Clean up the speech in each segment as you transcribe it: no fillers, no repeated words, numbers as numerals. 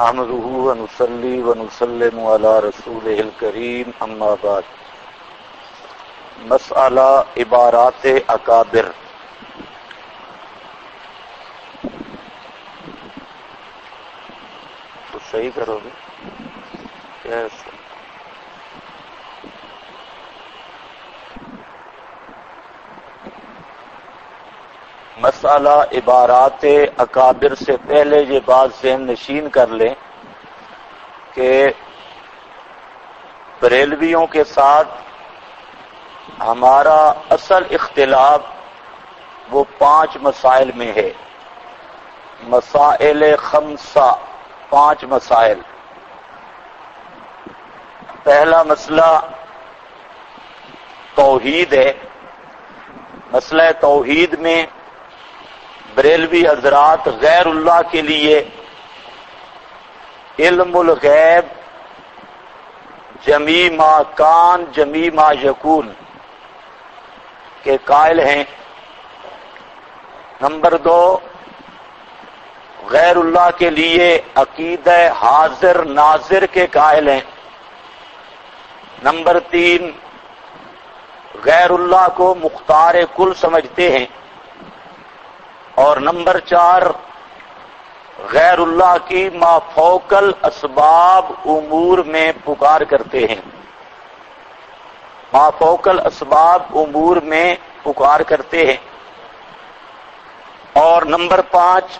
نحمده ونصلي ونسلم على رسوله الكريم اما بعد مسئلہ عبارات اکابر. تو صحیح کرو گے کیسے؟ مسئلہ عبارات اکابر سے پہلے یہ بات ذہن نشین کر لیں کہ بریلویوں کے ساتھ ہمارا اصل اختلاف وہ 5 مسائل میں ہے. مسائل خمسہ، 5 مسائل. پہلا مسئلہ توحید ہے. مسئلہ توحید میں بریلوی حضرات غیر اللہ کے لیے علم الغیب، جمیع ما کان جمیع ما یکون کے قائل ہیں. نمبر 2، غیر اللہ کے لیے عقیدہ حاضر ناظر کے قائل ہیں. نمبر 3، غیر اللہ کو مختار کل سمجھتے ہیں. اور نمبر 4، غیر اللہ کی ما فوق الاسباب امور میں پکار کرتے ہیں. ما فوق الاسباب امور میں پکار کرتے ہیں. اور نمبر 5،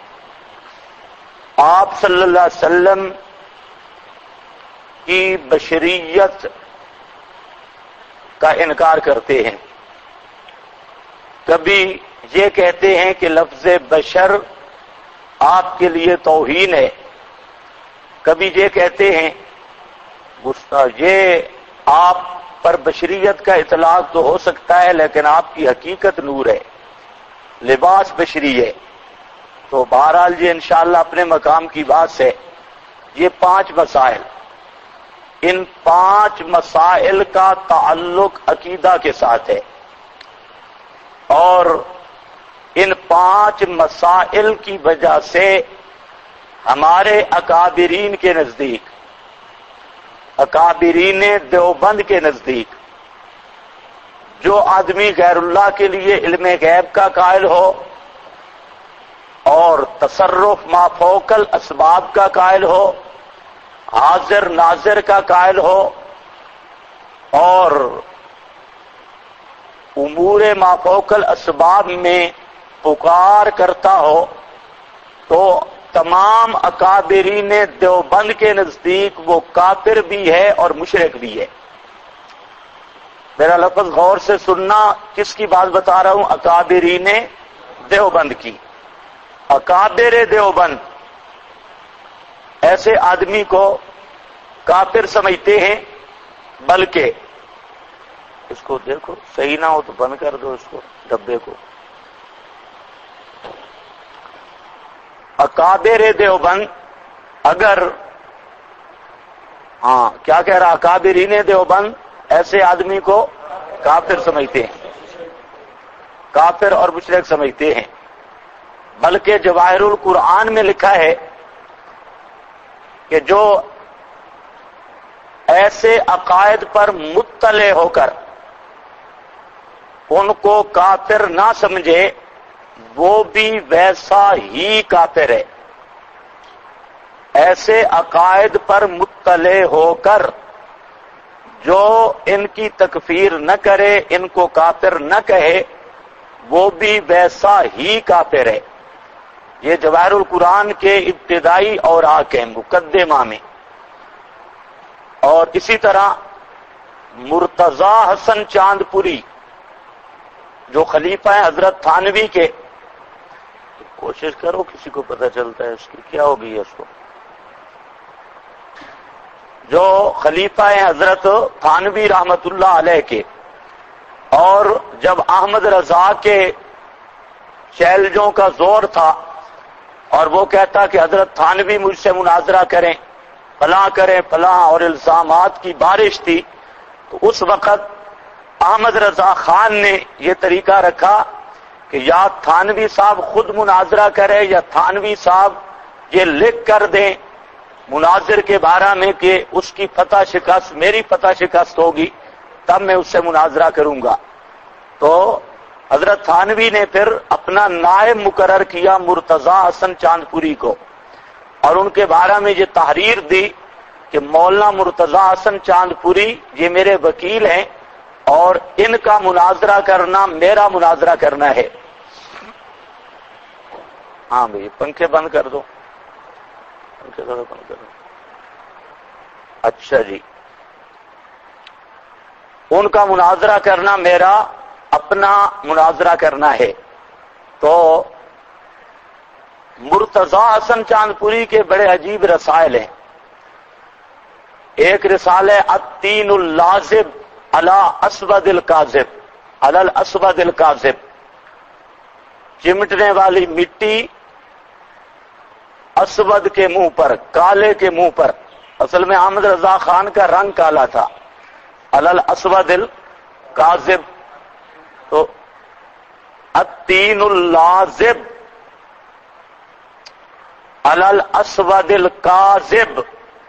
آپ صلی اللہ علیہ وسلم کی بشریت کا انکار کرتے ہیں. کبھی یہ کہتے ہیں کہ لفظ بشر آپ کے لیے توہین ہے. کبھی یہ کہتے ہیں یہ آپ پر بشریت کا اطلاق تو ہو سکتا ہے لیکن آپ کی حقیقت نور ہے، لباس بشری ہے. تو بہرحال یہ انشاءاللہ اپنے مقام کی بات ہے. یہ 5 مسائل، ان 5 مسائل کا تعلق عقیدہ کے ساتھ ہے. اور ان 5 مسائل کی وجہ سے ہمارے اکابرین کے نزدیک، اکابرین دیوبند کے نزدیک، جو آدمی غیر اللہ کے لیے علم غیب کا قائل ہو اور تصرف ما فوق الاسباب کا قائل ہو، حاضر ناظر کا قائل ہو اور امور ما فوق الاسباب میں پکار کرتا ہو، تو تمام اکابرین دیوبند کے نزدیک وہ کافر بھی ہے اور مشرک بھی ہے. میرا لفظ غور سے سننا، کس کی بات بتا رہا ہوں؟ اکابرین دیوبند کی. اکابر دیوبند ایسے آدمی کو کافر سمجھتے ہیں، بلکہ اس کو دیکھو صحیح نہ ہو تو بند کر دو اس کو، ڈبے کو. اکابر دیوبند اگر کیا کہہ رہا؟ اکابرین دیوبند ایسے آدمی کو کافر سمجھتے ہیں، کافر اور مشرک سمجھتے ہیں. بلکہ جواہر القرآن میں لکھا ہے کہ جو ایسے عقائد پر مطلع ہو کر ان کو کافر نہ سمجھے، وہ بھی ویسا ہی کافر ہے. ایسے عقائد پر مطلع ہو کر جو ان کی تکفیر نہ کرے، ان کو کافر نہ کہے، وہ بھی ویسا ہی کافر ہے. یہ جواہر القرآن کے ابتدائی اوراق ہیں مقدمہ میں. اور اسی طرح مرتضی حسن چاند پوری جو خلیفہ ہیں حضرت تھانوی کے، کوشش کرو کسی کو پتہ چلتا ہے اس کی کیا ہوگی ہے اس کو، جو خلیفہ ہیں حضرت تھانوی رحمت اللہ علیہ کے. اور جب احمد رضا کے چیلنجوں کا زور تھا اور وہ کہتا کہ حضرت تھانوی مجھ سے مناظرہ کریں، فلاں کریں فلاں، اور الزامات کی بارش تھی، تو اس وقت احمد رضا خان نے یہ طریقہ رکھا کہ یا تھانوی صاحب خود مناظرہ کرے یا تھانوی صاحب یہ لکھ کر دیں مناظر کے بارے میں کہ اس کی فتح شکست میری فتح شکست ہوگی تب میں اس سے مناظرہ کروں گا. تو حضرت تھانوی نے پھر اپنا نائب مقرر کیا مرتضی حسن چاندپوری کو، اور ان کے بارے میں یہ تحریر دی کہ مولانا مرتضی حسن چاندپوری یہ میرے وکیل ہیں اور ان کا مناظرہ کرنا میرا مناظرہ کرنا ہے. ہاں بھائی پنکھے بند کر دو، پنکھے ذرا بند کر دو. اچھا جی، ان کا مناظرہ کرنا میرا اپنا مناظرہ کرنا ہے. تو مرتضی حسن چاندپوری کے بڑے عجیب رسائل ہیں. ایک رسالہ التین اللازب علی اسود الکاذب، علی الاسود الکاذب، چمٹنے والی مٹی اسود کے منہ پر، کالے کے منہ پر. اصل میں احمد رضا خان کا رنگ کالا تھا. علی الاسود الکاذب، تو التین اللازب علی الاسود الکاذب.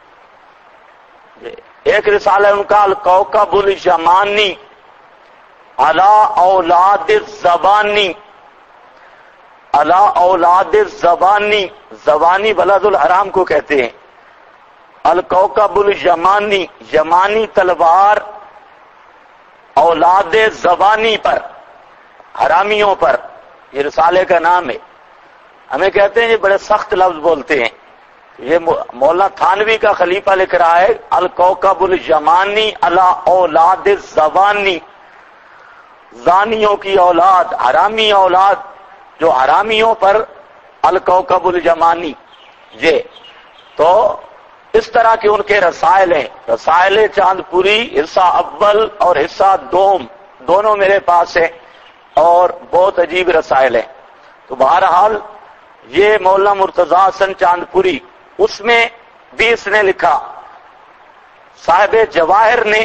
ایک رسالہ ان کا الکوكب الجمانی علی اولاد الزبانی، علی اولاد الزبانی، زبانی بلد الحرام کو کہتے ہیں. الکوكب الجمانی، یمانی تلوار اولاد زبانی پر، حرامیوں پر، یہ رسالے کا نام ہے. ہمیں کہتے ہیں یہ بڑے سخت لفظ بولتے ہیں. یہ مولانا تھانوی کا خلیفہ لکھ رہا ہے الکوكب الجمانی علی اولاد الزبانی، زانیوں کی اولاد، حرامی اولاد جو حرامیوں پر، الکوكب الجمانی. یہ تو اس طرح کے ان کے رسائل ہیں. رسائل چاندپوری حصہ اول اور حصہ دوم دونوں میرے پاس ہیں اور بہت عجیب رسائل ہیں. تو بہرحال یہ مولانا مرتضی حسن چاندپوری، اس میں بھی اس نے لکھا، صاحب جواہر نے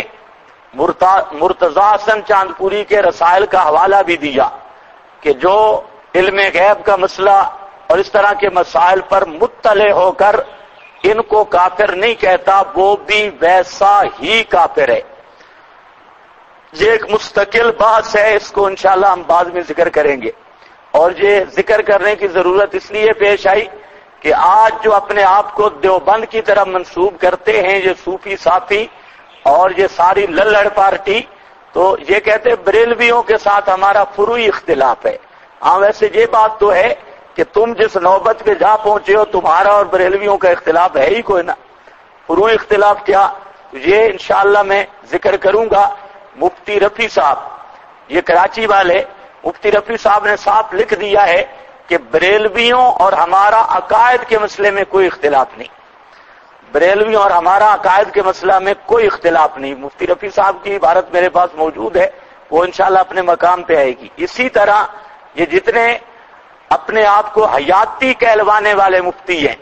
مرتضی حسن چاندپوری کے رسائل کا حوالہ بھی دیا کہ جو علم غیب کا مسئلہ اور اس طرح کے مسائل پر مطلع ہو کر ان کو کافر نہیں کہتا، وہ بھی ویسا ہی کافر ہے. یہ ایک مستقل بحث ہے، اس کو انشاءاللہ ہم بعد میں ذکر کریں گے. اور یہ ذکر کرنے کی ضرورت اس لیے پیش آئی کہ آج جو اپنے آپ کو دیوبند کی طرف منسوب کرتے ہیں یہ صوفی صافی اور یہ ساری للڑ پارٹی، تو یہ کہتے ہیں بریلویوں کے ساتھ ہمارا فروعی اختلاف ہے. ہاں ویسے یہ بات تو ہے کہ تم جس نوبت پہ جا پہنچے ہو تمہارا اور بریلویوں کا اختلاف ہے ہی کوئی نہ. فروعی اختلاف کیا، یہ انشاءاللہ میں ذکر کروں گا. مفتی رفیع صاحب، یہ کراچی والے مفتی رفیع صاحب نے صاف لکھ دیا ہے کہ بریلویوں اور ہمارا عقائد کے مسئلے میں کوئی اختلاف نہیں. بریلویوں اور ہمارا عقائد کے مسئلہ میں کوئی اختلاف نہیں. مفتی رفیع صاحب کی عبارت میرے پاس موجود ہے، وہ انشاءاللہ اپنے مقام پہ آئے گی. اسی طرح یہ جتنے اپنے آپ کو حیاتی کہلوانے والے مفتی ہیں،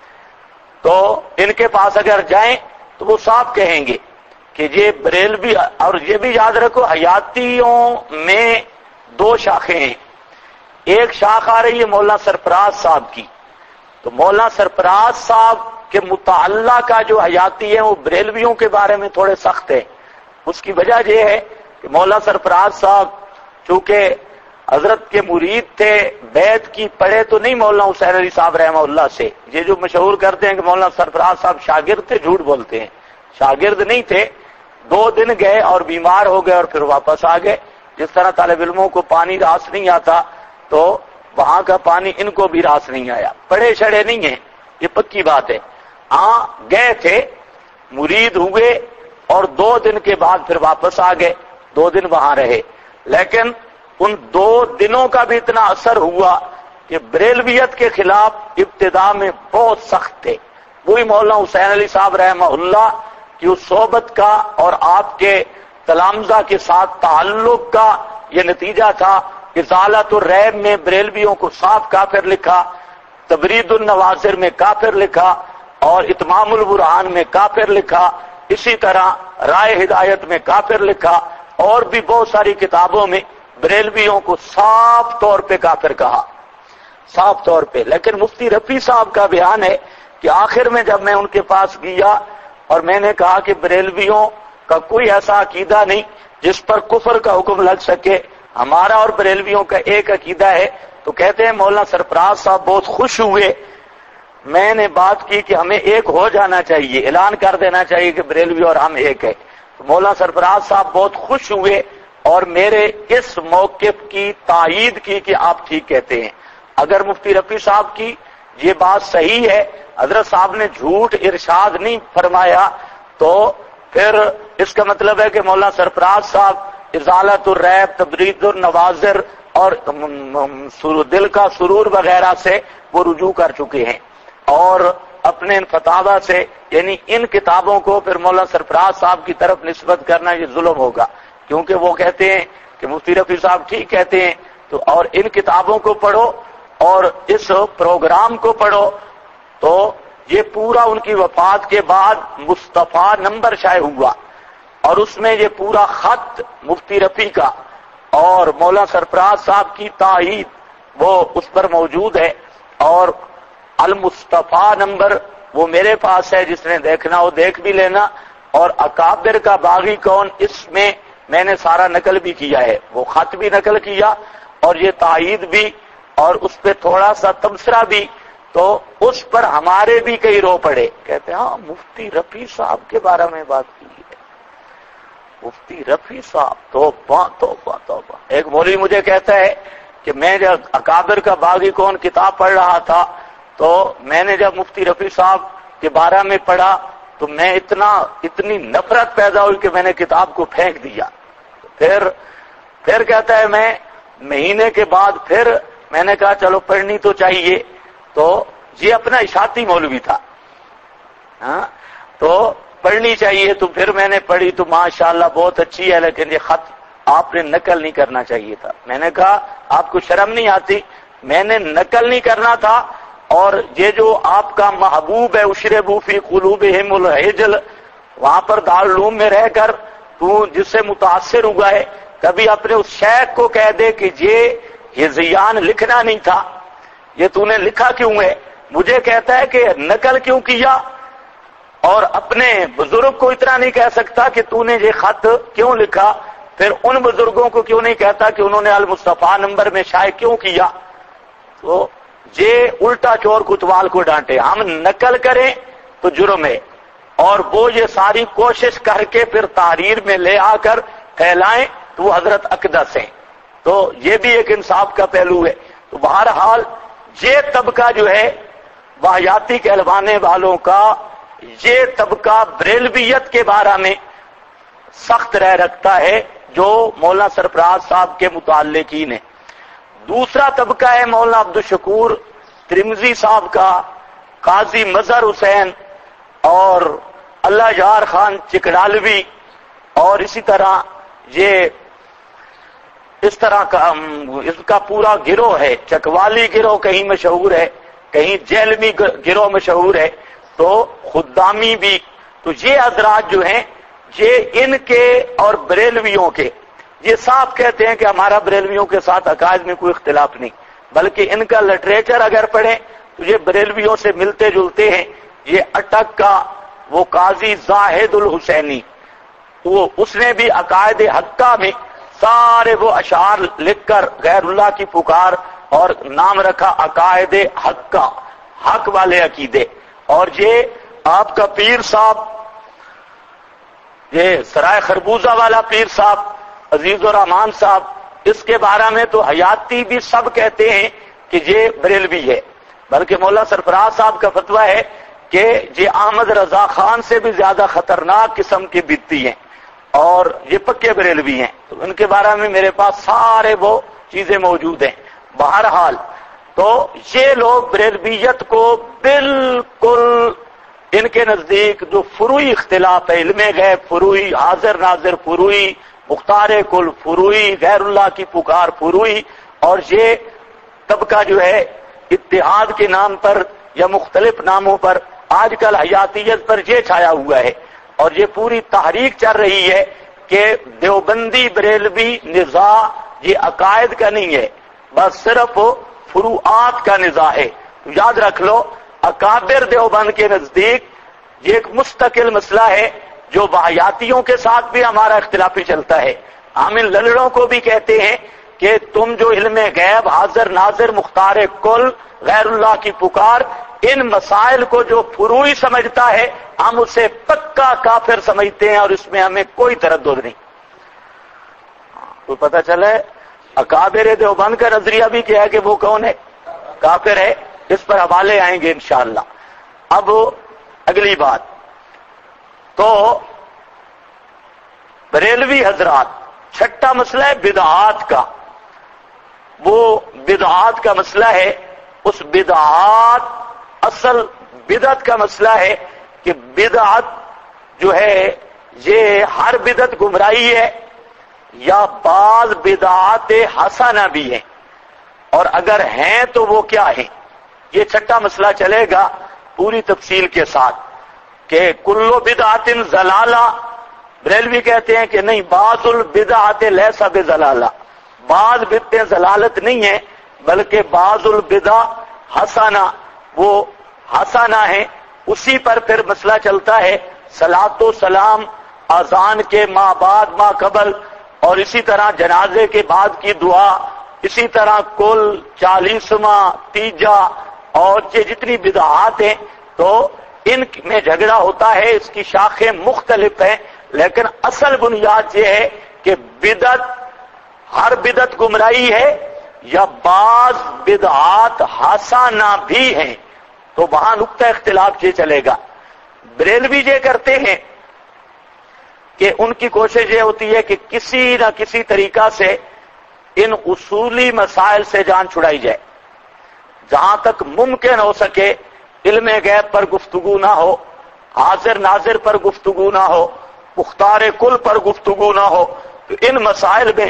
تو ان کے پاس اگر جائیں تو وہ صاف کہیں گے کہ یہ بریلوی، اور یہ بھی یاد رکھو حیاتیوں میں دو شاخیں ہیں. ایک شاخ آ رہی ہے مولانا سرفراز صاحب کی، تو مولانا سرفراز صاحب کے متعلقہ کا جو حیاتی ہے وہ بریلویوں کے بارے میں تھوڑے سخت ہے. اس کی وجہ یہ ہے کہ مولانا سرفراز صاحب چونکہ حضرت کے مرید تھے، بیعت کی پڑھے تو نہیں مولانا حسین علی صاحب رحمہ اللہ سے. یہ جو مشہور کرتے ہیں کہ مولانا سرفراز صاحب شاگرد تھے، جھوٹ بولتے ہیں. شاگرد نہیں تھے، 2 دن گئے اور بیمار ہو گئے اور پھر واپس آ گئے. جس طرح طالب علموں کو پانی راس نہیں آتا تو وہاں کا پانی ان کو بھی راس نہیں آیا. پڑھے شڑے نہیں ہیں، یہ پکی بات ہے. ہاں گئے تھے، مرید ہوئے اور 2 دن کے بعد پھر واپس آ گئے. 2 دن وہاں رہے، لیکن ان 2 دنوں کا بھی اتنا اثر ہوا کہ بریلویت کے خلاف ابتدا میں بہت سخت تھے. وہی مولانا حسین علی صاحب رحمہ اللہ کی اس صحبت کا اور آپ کے تلامذہ کے ساتھ تعلق کا یہ نتیجہ تھا. ازالت الریب میں بریلویوں کو صاف کافر لکھا، تبرید النواظر میں کافر لکھا اور اتمام البرہان میں کافر لکھا. اسی طرح رائے ہدایت میں کافر لکھا اور بھی بہت ساری کتابوں میں بریلویوں کو صاف طور پہ کافر کہا، صاف طور پہ. لیکن مفتی رفیع صاحب کا بیان ہے کہ کہ آخر میں جب میں ان کے پاس گیا اور میں نے کہا کہ بریلویوں کا کوئی ایسا عقیدہ نہیں جس پر کفر کا حکم لگ سکے، ہمارا اور بریلویوں کا ایک عقیدہ ہے، تو کہتے ہیں مولانا سرفراز صاحب بہت خوش ہوئے. میں نے بات کی کہ ہمیں ایک ہو جانا چاہیے، اعلان کر دینا چاہیے کہ بریلوی اور ہم ایک ہے. تو مولانا سرفراز صاحب بہت خوش ہوئے اور میرے اس موقف کی تائید کی کہ آپ ٹھیک کہتے ہیں. اگر مفتی رفیع صاحب کی یہ بات صحیح ہے، حضرت صاحب نے جھوٹ ارشاد نہیں فرمایا، تو پھر اس کا مطلب ہے کہ مولانا سرفراز صاحب ازالت الریب، تبرید النوازر اور دل کا سرور وغیرہ سے وہ رجوع کر چکے ہیں، اور اپنے ان فتاوی سے یعنی ان کتابوں کو پھر مولانا سرفراز صاحب کی طرف نسبت کرنا یہ ظلم ہوگا، کیونکہ وہ کہتے ہیں کہ مفتی رفیع صاحب ٹھیک کہتے ہیں. تو اور ان کتابوں کو پڑھو اور اس پروگرام کو پڑھو. تو یہ پورا ان کی وفات کے بعد مصطفیٰ نمبر شائع ہوا، اور اس میں یہ پورا خط مفتی رفیع کا اور مولانا سرفراز صاحب کی تائید وہ اس پر موجود ہے. اور المصطفیٰ نمبر وہ میرے پاس ہے، جس نے دیکھنا ہو دیکھ بھی لینا. اور اکابر کا باغی کون، اس میں نے سارا نقل بھی کیا ہے، وہ خط بھی نقل کیا اور یہ تائید بھی، اور اس پہ تھوڑا سا تبصرہ بھی. تو اس پر ہمارے بھی کئی رو پڑے، کہتے ہیں ہاں مفتی رفیع صاحب کے بارے میں بات کی ہے. مفتی رفیع صاحب توبہ توبہ توبہ. ایک مولوی مجھے کہتا ہے کہ میں جب اکابر کا باغی کون کتاب پڑھ رہا تھا تو میں نے جب مفتی رفیع صاحب کے بارے میں پڑھا تو میں اتنی نفرت پیدا ہوئی کہ میں نے کتاب کو پھینک دیا. پھر کہتا ہے میں مہینے کے بعد پھر میں نے کہا چلو پڑھنی تو چاہیے. تو یہ اپنا اشاعتی مولوی تھا، ہاں تو پڑھنی چاہیے. تو پھر میں نے پڑھی تو ماشاءاللہ بہت اچھی ہے، لیکن یہ خط آپ نے نقل نہیں کرنا چاہیے تھا. میں نے کہا آپ کو شرم نہیں آتی؟ میں نے نقل نہیں کرنا تھا، اور یہ جو آپ کا محبوب ہے اشربوا فی قلوبہم العجل، وہاں پر دارالعلوم میں رہ کر تو جس سے متاثر ہوا ہے، کبھی اپنے اس شیخ کو کہہ دے کہ یہ زیان لکھنا نہیں تھا، یہ تو نے لکھا کیوں ہے؟ مجھے کہتا ہے کہ نقل کیوں کیا، اور اپنے بزرگ کو اتنا نہیں کہہ سکتا کہ تو نے یہ خط کیوں لکھا. پھر ان بزرگوں کو کیوں نہیں کہتا کہ انہوں نے المصطفیٰ نمبر میں شائع کیوں کیا؟ تو یہ الٹا چور کوتوال کو ڈانٹے. ہم نقل کریں تو جرم ہے، اور وہ یہ ساری کوشش کر کے پھر تحریر میں لے آ کر پھیلائیں تو وہ حضرت اقدس ہیں. تو یہ بھی ایک انصاف کا پہلو ہے. تو بہرحال یہ طبقہ جو ہے واہیاتی کہلوانے والوں کا، یہ طبقہ بریلویت کے بارے میں سخت رہ رکھتا ہے جو مولانا سرفراز صاحب کے متعلقین ہیں. دوسرا طبقہ ہے مولانا عبدالشکور ترمذی صاحب کا، قاضی مظہر حسین اور اللہ یار خان چکڑالوی، اور اسی طرح یہ اس طرح کا اس کا پورا گروہ ہے. چکوالی گروہ کہیں مشہور ہے، کہیں جیلمی گروہ مشہور ہے، تو خدامی بھی. تو یہ حضرات جو ہیں یہ ان کے اور بریلویوں کے یہ صاحب کہتے ہیں کہ ہمارا بریلویوں کے ساتھ عقائد میں کوئی اختلاف نہیں، بلکہ ان کا لٹریچر اگر پڑھیں تو یہ بریلویوں سے ملتے جلتے ہیں. یہ اٹک کا وہ قاضی زاہد الحسینی، وہ اس نے بھی عقائد حقہ میں سارے وہ اشعار لکھ کر غیر اللہ کی پکار اور نام رکھا عقائد حقہ، حق والے عقیدے. اور یہ آپ کا پیر صاحب، یہ سرائے خربوزہ والا پیر صاحب عزیز الرحمان صاحب، اس کے بارے میں تو حیاتی بھی سب کہتے ہیں کہ یہ بریلوی ہے، بلکہ مولانا سرفراز صاحب کا فتویٰ ہے کہ یہ احمد رضا خان سے بھی زیادہ خطرناک قسم کی بدتی ہیں اور یہ پکے بریلوی ہیں. تو ان کے بارے میں میرے پاس سارے وہ چیزیں موجود ہیں. بہرحال تو یہ لوگ بریلویت کو بالکل ان کے نزدیک جو فروعی اختلاف ہے، علم غیب فروعی، حاضر ناظر فروعی، مختار کل فروعی، غیر اللہ کی پکار فروعی، اور یہ طبقہ جو ہے اتحاد کے نام پر یا مختلف ناموں پر آج کل حیاتیت پر یہ چھایا ہوا ہے. اور یہ پوری تحریک چل رہی ہے کہ دیوبندی بریلوی نزاع یہ عقائد کا نہیں ہے، بس صرف فروعات کا نزاع ہے. تو یاد رکھ لو اکابر دیوبند کے نزدیک یہ ایک مستقل مسئلہ ہے جو وحیاتیوں کے ساتھ بھی ہمارا اختلافی چلتا ہے. ہم ان للڑوں کو بھی کہتے ہیں کہ تم جو علم غیب، حاضر ناظر، مختار کل، غیر اللہ کی پکار، ان مسائل کو جو فروعی سمجھتا ہے ہم اسے پکا کافر سمجھتے ہیں اور اس میں ہمیں کوئی تردد نہیں. تو پتہ چلا ہے اکابر دیوبند کا نظریہ بھی کیا ہے کہ وہ کون ہے؟ کافر ہے. اس پر حوالے آئیں گے انشاءاللہ. اب اگلی بات تو بریلوی حضرات، چھٹا مسئلہ ہے بدعات کا. وہ بدعات کا مسئلہ ہے. اس بدعات، اصل بدعت کا مسئلہ ہے کہ بدعت جو ہے یہ ہر بدعت گمراہی ہے یا بعض بدعات حسنہ بھی ہیں، اور اگر ہیں تو وہ کیا ہیں. یہ چھٹا مسئلہ چلے گا پوری تفصیل کے ساتھ کہ کلو بدعت ضلالہ. بریلوی کہتے ہیں کہ نہیں، بعض البدعات لیس بضلالہ، بعض بدعتیں ضلالت نہیں ہیں بلکہ بعض البدع حسنہ، وہ حسنہ ہیں. اسی پر پھر مسئلہ چلتا ہے صلاۃ و سلام اذان کے ما بعد ما قبل، اور اسی طرح جنازے کے بعد کی دعا، اسی طرح کل 40واں تیجا، اور یہ جتنی بدعات ہیں تو ان میں جھگڑا ہوتا ہے. اس کی شاخیں مختلف ہیں لیکن اصل بنیاد یہ ہے کہ بدعت، ہر بدعت گمراہی ہے یا بعض بدعات حسنہ بھی ہیں. تو وہاں نقطہ اختلاف یہ چلے گا. بریلوی یہ کرتے ہیں کہ ان کی کوشش یہ ہوتی ہے کہ کسی نہ کسی طریقہ سے ان اصولی مسائل سے جان چھڑائی جائے. جہاں تک ممکن ہو سکے علم غیب پر گفتگو نہ ہو، حاضر ناظر پر گفتگو نہ ہو، مختار کل پر گفتگو نہ ہو، تو ان مسائل میں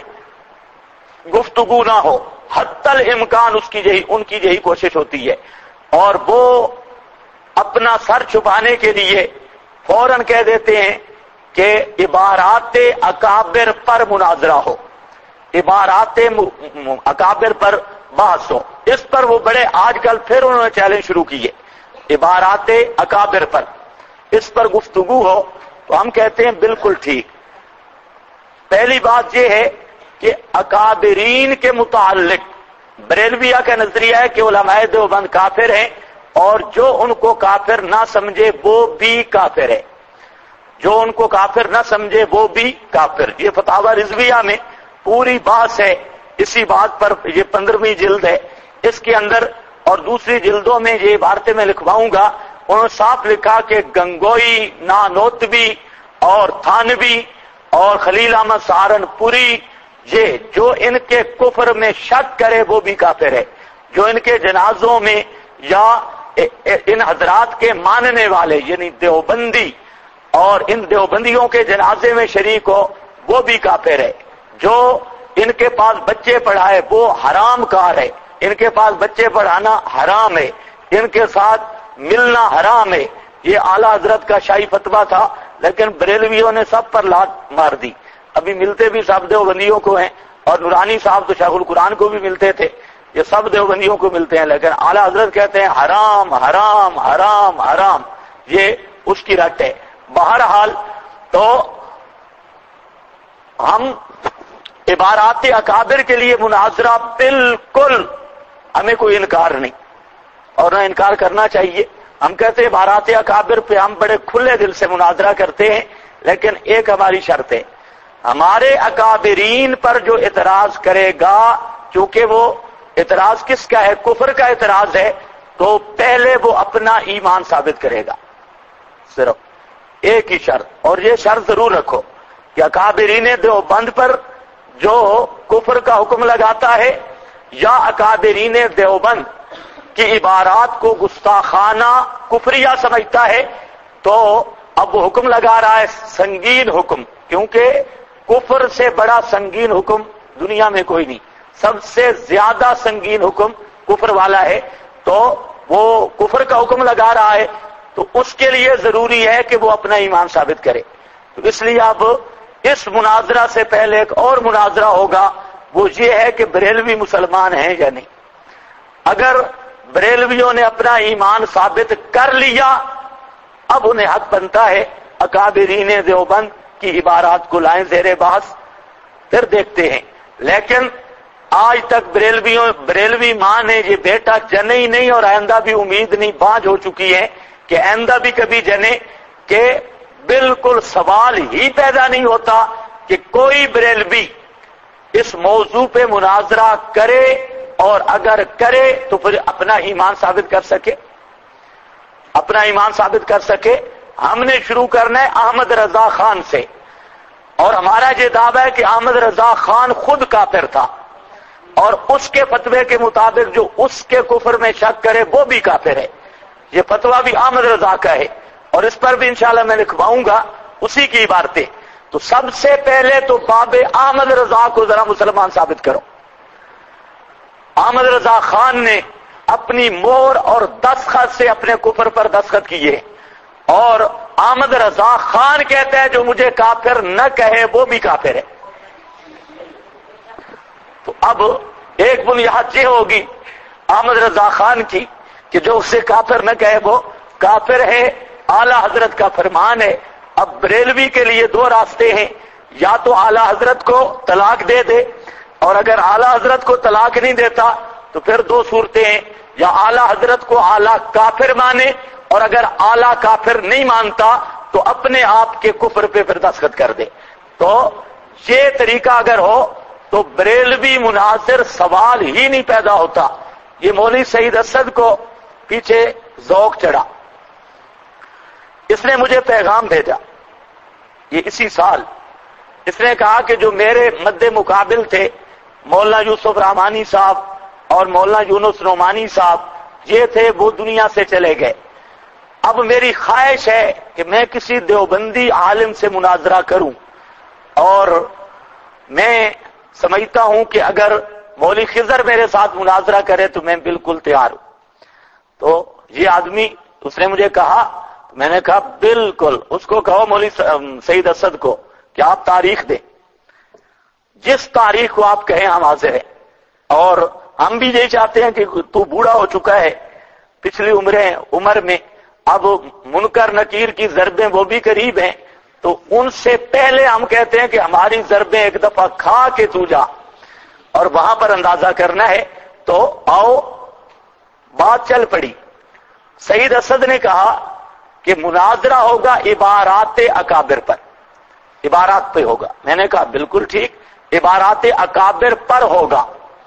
گفتگو نہ ہو. حتی الامکان ان کی یہی کوشش ہوتی ہے. اور وہ اپنا سر چھپانے کے لیے فوراً کہہ دیتے ہیں کہ عبارات اکابر پر مناظرہ ہو، عبارات اکابر پر بحث ہو. اس پر وہ بڑے آج کل پھر انہوں نے چیلنج شروع کیے، عبارات اکابر پر اس پر گفتگو ہو. تو ہم کہتے ہیں بالکل ٹھیک. پہلی بات یہ ہے کہ اکابرین کے متعلق بریلویہ کا نظریہ ہے کہ علماء دیوبند کافر ہیں، اور جو ان کو کافر نہ سمجھے وہ بھی کافر ہے. جو ان کو کافر نہ سمجھے وہ بھی کافر. یہ فتاوی رضویہ میں پوری بحث ہے اسی بات پر. یہ 15ویں جلد ہے. اس کے اندر اور دوسری جلدوں میں یہ عبارتیں میں لکھواؤں گا. انہوں نے صاف لکھا کہ گنگوئی، نانوتوی اور تھانوی اور خلیل احمد سہارنپوری، یہ جو ان کے کفر میں شک کرے وہ بھی کافر ہے. جو ان کے جنازوں میں یا ان حضرات کے ماننے والے یعنی دیوبندی اور ان دیوبندیوں کے جنازے میں شریک ہو وہ بھی کافر ہے. جو ان کے پاس بچے پڑھائے وہ حرام کار ہے. ان کے پاس بچے پڑھانا حرام ہے. ان کے ساتھ ملنا حرام ہے. یہ اعلیٰ حضرت کا شاہی فتویٰ تھا لیکن بریلویوں نے سب پر لات مار دی. ابھی ملتے بھی سب دیوبندیوں کو ہیں، اور نورانی صاحب تو شیخ القرآن کو بھی ملتے تھے. یہ سب دیوبندیوں کو ملتے ہیں لیکن اعلیٰ حضرت کہتے ہیں حرام حرام حرام حرام. یہ اس کی رٹ ہے. بہرحال تو ہم عبارات اکابر کے لیے مناظرہ بالکل ہمیں کوئی انکار نہیں اور نہ انکار کرنا چاہیے. ہم کہتے ہیں عبارات اکابر پہ ہم بڑے کھلے دل سے مناظرہ کرتے ہیں، لیکن ایک ہماری شرط ہے، ہمارے اکابرین پر جو اعتراض کرے گا، چونکہ وہ اعتراض کس کا ہے؟ کفر کا اعتراض ہے، تو پہلے وہ اپنا ایمان ثابت کرے گا. صرف ایک ہی شرط، اور یہ شرط ضرور رکھو کہ اکابرین دیوبند پر جو کفر کا حکم لگاتا ہے یا اکابرین دیوبند کی عبارات کو گستاخانہ کفریہ سمجھتا ہے، تو اب وہ حکم لگا رہا ہے سنگین حکم، کیونکہ کفر سے بڑا سنگین حکم دنیا میں کوئی نہیں. سب سے زیادہ سنگین حکم کفر والا ہے، تو وہ کفر کا حکم لگا رہا ہے تو اس کے لیے ضروری ہے کہ وہ اپنا ایمان ثابت کرے. تو اس لیے اب اس مناظرہ سے پہلے ایک اور مناظرہ ہوگا، وہ یہ ہے کہ بریلوی مسلمان ہیں یا نہیں. اگر بریلویوں نے اپنا ایمان ثابت کر لیا، اب انہیں حق بنتا ہے اکابرین دیوبند کی عبارات کو لائیں زیر بحث، پھر دیکھتے ہیں۔ لیکن آج تک بریلوی ماں نے یہ بیٹا جنے ہی نہیں، اور آئندہ بھی امید نہیں، بانجھ ہو چکی ہے کہ آئندہ بھی کبھی جنے، کہ بالکل سوال ہی پیدا نہیں ہوتا کہ کوئی بریلوی اس موضوع پہ مناظرہ کرے، اور اگر کرے تو پھر اپنا ایمان ثابت کر سکے، اپنا ایمان ثابت کر سکے۔ ہم نے شروع کرنا ہے احمد رضا خان سے، اور ہمارا یہ دعویٰ ہے کہ احمد رضا خان خود کافر تھا، اور اس کے فتوے کے مطابق جو اس کے کفر میں شک کرے وہ بھی کافر ہے۔ یہ فتویٰ بھی احمد رضا کا ہے، اور اس پر بھی انشاءاللہ میں لکھواؤں گا اسی کی عبارتیں۔ تو سب سے پہلے تو باب احمد رضا کو ذرا مسلمان ثابت کرو۔ احمد رضا خان نے اپنی مہر اور دستخط سے اپنے کفر پر دستخط کیے، اور احمد رضا خان کہتا ہے جو مجھے کافر نہ کہے وہ بھی کافر ہے۔ تو اب ایک بنیاد یہ ہوگی احمد رضا خان کی کہ جو اسے کافر نہ کہے وہ کافر ہے، اعلی حضرت کا فرمان ہے۔ اب بریلوی کے لیے دو راستے ہیں، یا تو اعلی حضرت کو طلاق دے دے، اور اگر اعلی حضرت کو طلاق نہیں دیتا تو پھر دو صورتیں ہیں، یا اعلی حضرت کو اعلی کافر مانے، اور اگر اعلی کافر نہیں مانتا تو اپنے آپ کے کفر پہ پھر دستخط کر دے۔ تو یہ طریقہ اگر ہو تو بریلوی مناظر سوال ہی نہیں پیدا ہوتا۔ یہ مولوی سعید اسد کو پیچھے ذوق چڑھا، اس نے مجھے پیغام بھیجا یہ اسی سال۔ اس نے کہا کہ جو میرے مد مقابل تھے مولانا یوسف رحمانی صاحب اور مولانا یونس نعمانی صاحب، یہ تھے وہ دنیا سے چلے گئے۔ اب میری خواہش ہے کہ میں کسی دیوبندی عالم سے مناظرہ کروں، اور میں سمجھتا ہوں کہ اگر مولوی خضر میرے ساتھ مناظرہ کرے تو میں بالکل تیار ہوں۔ تو یہ آدمی اس نے مجھے کہا، میں نے کہا بالکل، اس کو کہو مولوی سعید اسد کو کہ آپ تاریخ دیں، جس تاریخ کو آپ کہیں ہم حاضر ہیں۔ اور ہم بھی یہی چاہتے ہیں کہ تو بوڑھا ہو چکا ہے، پچھلی عمر میں اب منکر نکیر کی ضربیں وہ بھی قریب ہیں، تو ان سے پہلے ہم کہتے ہیں کہ ہماری ضربیں ایک دفعہ کھا کے تو جا، اور وہاں پر اندازہ کرنا ہے۔ تو آؤ، بات چل پڑی۔ سعید اسد نے کہا کہ مناظرہ ہوگا عبارات اکابر پر، عبارات پہ ہوگا۔ میں نے کہا بالکل ٹھیک، عبارات اکابر پر ہوگا،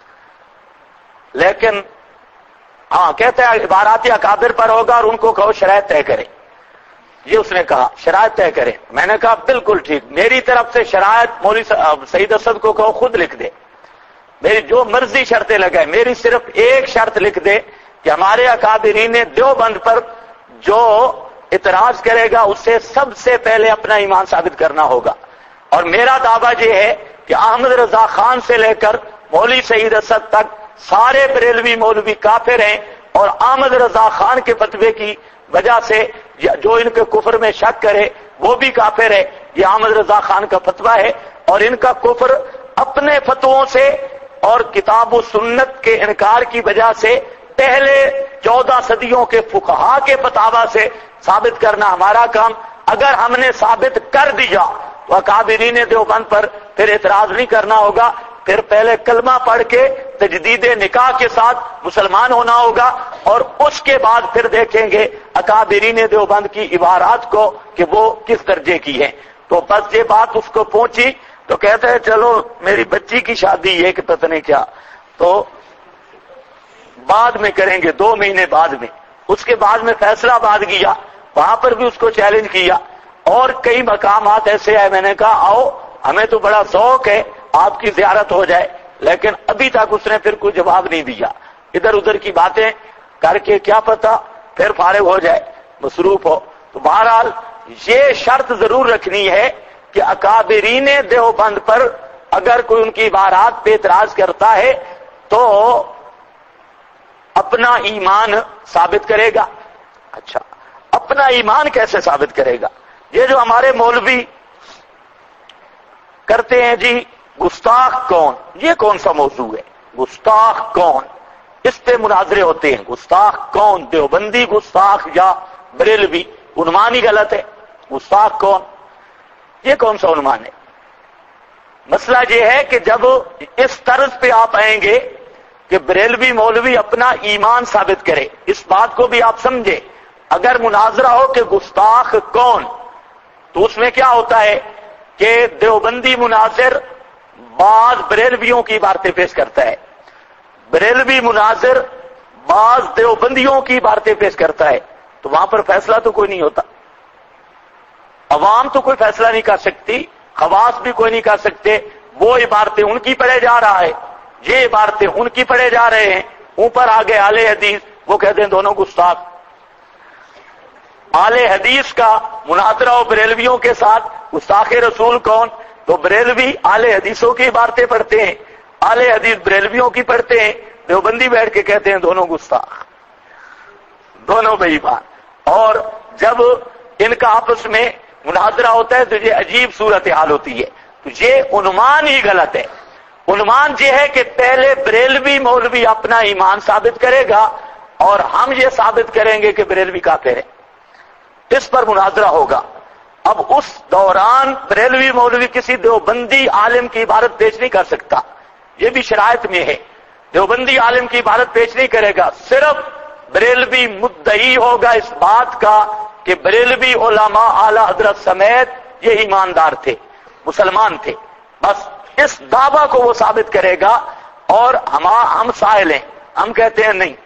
لیکن ہاں کہتے ہیں عبارات اکابر پر ہوگا، اور ان کو کہو شرائط طے کرے۔ یہ اس نے کہا شرائط طے کرے۔ میں نے کہا بالکل ٹھیک، میری طرف سے شرائط مولوی سعید اسد کو کہو خود لکھ دے، میری جو مرضی شرطیں لگائے، میری صرف ایک شرط لکھ دے کہ ہمارے اکابرین دیوبند پر جو اعتراض کرے گا اسے سب سے پہلے اپنا ایمان ثابت کرنا ہوگا۔ اور میرا دعویٰ یہ ہے کہ احمد رضا خان سے لے کر مولوی سعید اسد تک سارے بریلوی مولوی کافر ہیں، اور احمد رضا خان کے فتوے کی وجہ سے جو ان کے کفر میں شک کرے وہ بھی کافر ہے۔ یہ احمد رضا خان کا فتویٰ ہے، اور ان کا کفر اپنے فتووں سے اور کتاب و سنت کے انکار کی وجہ سے پہلے 14 صدیوں کے فقہا کے فتاوی سے ثابت کرنا ہمارا کام۔ اگر ہم نے ثابت کر دیا تو اکابرین دیوبند پر پھر اعتراض نہیں کرنا ہوگا، پھر پہلے کلمہ پڑھ کے تجدید نکاح کے ساتھ مسلمان ہونا ہوگا، اور اس کے بعد پھر دیکھیں گے اکابرین دیوبند کی عبارات کو کہ وہ کس درجے کی ہیں۔ تو بس یہ بات اس کو پہنچی تو کہتے ہیں چلو میری بچی کی شادی ہے کہ پتہ نہیں کیا، تو بعد میں کریں گے، 2 مہینے بعد میں۔ اس کے بعد میں فیصلہ آباد گیا، وہاں پر بھی اس کو چیلنج کیا، اور کئی مقامات ایسے آئے۔ میں نے کہا آؤ، ہمیں تو بڑا ذوق ہے آپ کی زیارت ہو جائے، لیکن ابھی تک اس نے پھر کوئی جواب نہیں دیا۔ ادھر ادھر کی باتیں کر کے کیا پتا پھر فارغ ہو جائے، مصروف ہو۔ تو بہرحال یہ شرط ضرور رکھنی ہے کہ اکابرین دیوبند پر اگر کوئی ان کی عبارات پہ اعتراض کرتا ہے تو اپنا ایمان ثابت کرے گا۔ اچھا، اپنا ایمان کیسے ثابت کرے گا؟ یہ جو ہمارے مولوی کرتے ہیں جی گستاخ کون، یہ کون سا موضوع ہے؟ گستاخ کون، اس پہ مناظرے ہوتے ہیں. گستاخ کون؟ دیوبندی گستاخ یا بریلوی؟ عنوان ہی غلط ہے. گستاخ کون؟ یہ کون سا عنوان ہے؟ مسئلہ یہ ہے کہ جب اس طرز پہ آپ آئیں گے کہ بریلوی مولوی اپنا ایمان ثابت کرے، اس بات کو بھی آپ سمجھے. اگر مناظرہ ہو کہ گستاخ کون، تو اس میں کیا ہوتا ہے کہ دیوبندی مناظر بعض بریلویوں کی عبارتیں پیش کرتا ہے، بریلوی مناظر بعض دیوبندیوں کی عبارتیں پیش کرتا ہے، تو وہاں پر فیصلہ تو کوئی نہیں ہوتا. عوام تو کوئی فیصلہ نہیں کر سکتی، خواص بھی کوئی نہیں کر سکتے. وہ عبارتیں ان کی پڑھے جا رہا ہے، یہ عبارتیں ان کی پڑھے جا رہے ہیں. اوپر آگے اہل حدیث، وہ کہتے ہیں دونوں گستاخ. اہل حدیث کا مناظرہ ہو بریلویوں کے ساتھ، گستاخ رسول کون؟ تو بریلوی اہل حدیثوں کی عبارتیں پڑھتے ہیں، اہل حدیث بریلویوں کی پڑھتے ہیں. دیوبندی بیٹھ کے کہتے ہیں دونوں گستاخ، دونوں بے ایمان. اور جب ان کا آپس میں مناظرہ ہوتا ہے تو یہ عجیب صورتحال ہوتی ہے. تو یہ عنوان ہی غلط ہے. عنوان یہ ہے کہ پہلے بریلوی مولوی اپنا ایمان ثابت کرے گا اور ہم یہ ثابت کریں گے کہ بریلوی کافر ہے. اس پر مناظرہ ہوگا. اب اس دوران بریلوی مولوی کسی دیوبندی عالم کی عبارت پیش نہیں کر سکتا، یہ بھی شرائط میں ہے. دیوبندی عالم کی عبارت پیش نہیں کرے گا، صرف بریلوی مدعی ہوگا اس بات کا کہ بریلوی علماء اعلی حضرت سمیت یہ ایماندار تھے، مسلمان تھے. بس اس دعویٰ کو وہ ثابت کرے گا. اور ہم سائل ہیں، ہم کہتے ہیں نہیں،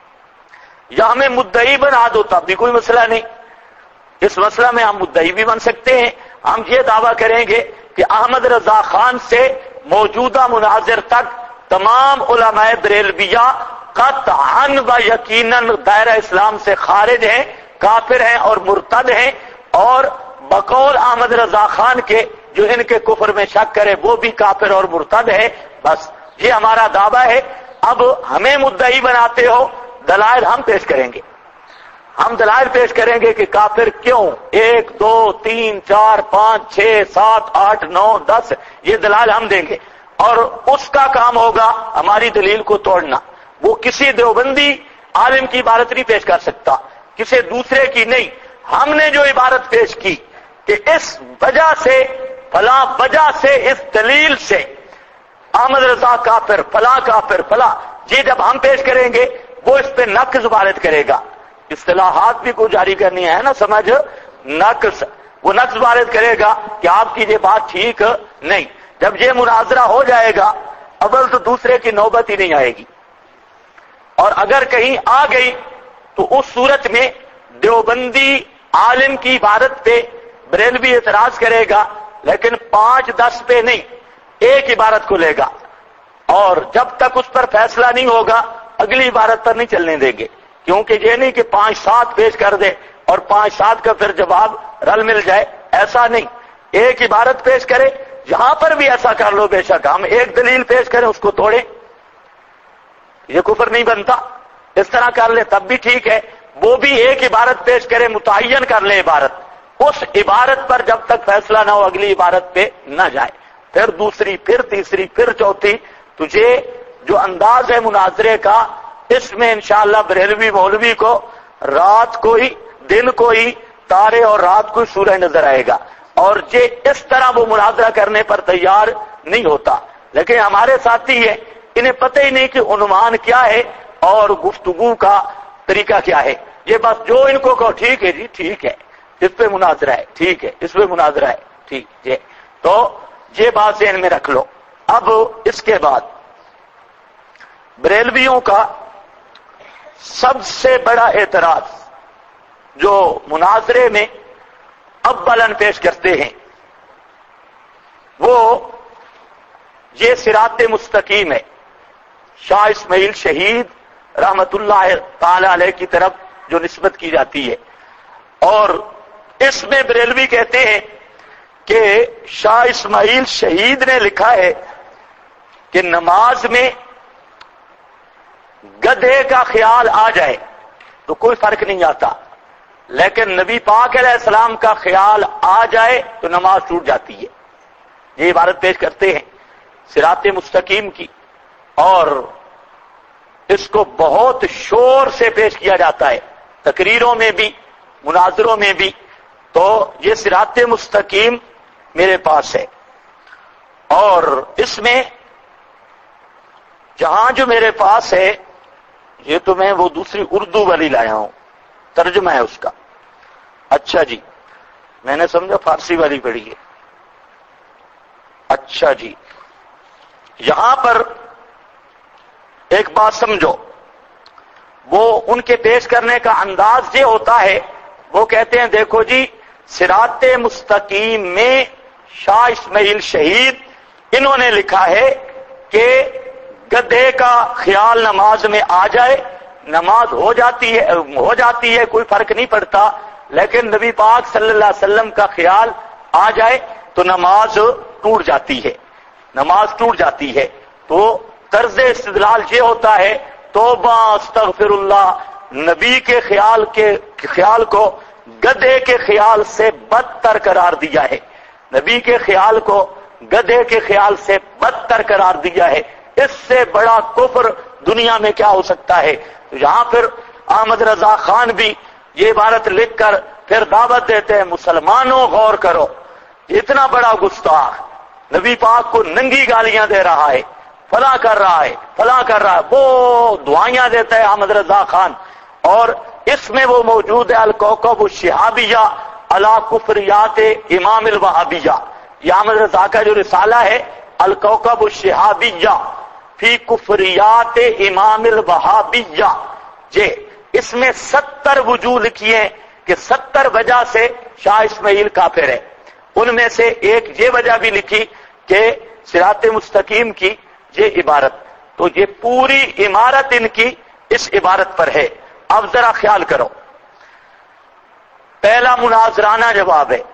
یا ہمیں مدعی بنا دو تب بھی کوئی مسئلہ نہیں. اس مسئلہ میں ہم مدعی بھی بن سکتے ہیں. ہم یہ دعویٰ کریں گے کہ احمد رضا خان سے موجودہ مناظر تک تمام علماء بریلویہ قطعاً و یقیناً دائرہ اسلام سے خارج ہیں، کافر ہیں اور مرتد ہیں. اور بقول احمد رضا خان کے جو ان کے کفر میں شک کرے وہ بھی کافر اور مرتد ہے. بس یہ ہمارا دعویٰ ہے. اب ہمیں مدعی بناتے ہو، دلائل ہم پیش کریں گے. ہم دلائل پیش کریں گے کہ کافر کیوں، 1 2 3 4 5 6 7 8 9 10 یہ دلائل ہم دیں گے. اور اس کا کام ہوگا ہماری دلیل کو توڑنا. وہ کسی دیوبندی عالم کی عبارت نہیں پیش کر سکتا، کسی دوسرے کی نہیں. ہم نے جو عبارت پیش کی کہ اس وجہ سے فلاں وجہ سے، اس دلیل سے احمد رضا کافر، فلاں کافر، فلاں، یہ جب ہم پیش کریں گے وہ اس پہ نقص وارد کرے گا. اصطلاحات بھی کو جاری کرنی ہے نا، سمجھ، نقص، وہ نقص وارد کرے گا کہ آپ کی یہ بات ٹھیک نہیں. جب یہ مناظرہ ہو جائے گا اول تو دوسرے کی نوبت ہی نہیں آئے گی. اور اگر کہیں آ گئی تو اس صورت میں دیوبندی عالم کی عبارت پہ بریلوی اعتراض کرے گا، لیکن 5 10 پہ نہیں، ایک عبارت کو لے گا. اور جب تک اس پر فیصلہ نہیں ہوگا اگلی عبارت پر نہیں چلنے دیں گے. کیونکہ یہ نہیں کہ 5 7 پیش کر دے اور 5 7 کا پھر جواب رل مل جائے، ایسا نہیں. ایک عبارت پیش کرے، یہاں پر بھی ایسا کر لو بے شک، ہم ایک دلیل پیش کریں اس کو توڑیں، یہ کفر نہیں بنتا. اس طرح کر لے تب بھی ٹھیک ہے. وہ بھی ایک عبارت پیش کرے، متعین کر لے عبارت، اس عبارت پر جب تک فیصلہ نہ ہو اگلی عبارت پہ نہ جائے، پھر دوسری، پھر تیسری، پھر چوتھی. تجھے جو انداز ہے مناظرے کا، اس میں انشاءاللہ بریلوی مولوی کو رات کو ہی، دن کو ہی، تارے اور رات کو سورج نظر آئے گا. اور یہ اس طرح وہ مناظرہ کرنے پر تیار نہیں ہوتا. لیکن ہمارے ساتھی ہیں، انہیں پتہ ہی نہیں کہ عنوان کیا ہے اور گفتگو کا طریقہ کیا ہے. یہ بس جو ان کو کہو ٹھیک ہے جی ٹھیک ہے، اس پہ مناظرہ ہے، ٹھیک ہے اس پہ مناظرہ ہے، ٹھیک ہے. تو یہ بات ذہن میں رکھ لو. اب اس کے بعد بریلویوں کا سب سے بڑا اعتراض جو مناظرے میں اولاً پیش کرتے ہیں وہ یہ صراط مستقیم ہے، شاہ اسماعیل شہید رحمت اللہ تعالی علیہ کی طرف جو نسبت کی جاتی ہے. اور اس میں بریلوی کہتے ہیں کہ شاہ اسماعیل شہید نے لکھا ہے کہ نماز میں گدھے کا خیال آ جائے تو کوئی فرق نہیں آتا، لیکن نبی پاک علیہ السلام کا خیال آ جائے تو نماز ٹوٹ جاتی ہے. یہ عبارت پیش کرتے ہیں صراط مستقیم کی. اور اس کو بہت شور سے پیش کیا جاتا ہے، تقریروں میں بھی، مناظروں میں بھی. تو یہ صراط مستقیم میرے پاس ہے، اور اس میں جہاں جو میرے پاس ہے یہ تو میں وہ دوسری اردو والی لایا ہوں، ترجمہ ہے اس کا. اچھا جی، میں نے سمجھا فارسی والی پڑھی ہے. اچھا جی، یہاں پر ایک بات سمجھو، وہ ان کے پیش کرنے کا انداز یہ ہوتا ہے، وہ کہتے ہیں دیکھو جی صراط مستقیم میں شاہ اسماعیل شہید انہوں نے لکھا ہے کہ گدھے کا خیال نماز میں آ جائے نماز ہو جاتی ہے کوئی فرق نہیں پڑتا، لیکن نبی پاک صلی اللہ علیہ وسلم کا خیال آ جائے تو نماز ٹوٹ جاتی ہے. تو طرز استدلال یہ ہوتا ہے توبہ استغفر اللہ، نبی کے خیال کو گدھے کے خیال سے بدتر قرار دیا ہے، نبی کے خیال کو گدھے کے خیال سے بدتر قرار دیا ہے. اس سے بڑا کفر دنیا میں کیا ہو سکتا ہے؟ تو یہاں پھر احمد رضا خان بھی یہ عبارت لکھ کر پھر دعوت دیتے ہیں مسلمانوں غور کرو، اتنا بڑا گستاخ نبی پاک کو ننگی گالیاں دے رہا ہے، فلاں کر رہا ہے، وہ دعائیاں دیتا ہے احمد رضا خان. اور اس میں وہ موجود ہے الکوكب الشہابیہ علی کفریات امام الوہابیہ. یہ احمد رضا کا جو رسالہ ہے الکوكب الشہابیہ فی کفریات امام الوہابیہ، اس میں 70 وجوہ لکھی ہیں کہ 70 وجہ سے شاہ اسماعیل کافر ہے. ان میں سے ایک یہ وجہ بھی لکھی کہ صراط مستقیم کی یہ عبارت، تو یہ پوری عمارت ان کی اس عبارت پر ہے. اب ذرا خیال کرو، پہلا مناظرانہ جواب ہے.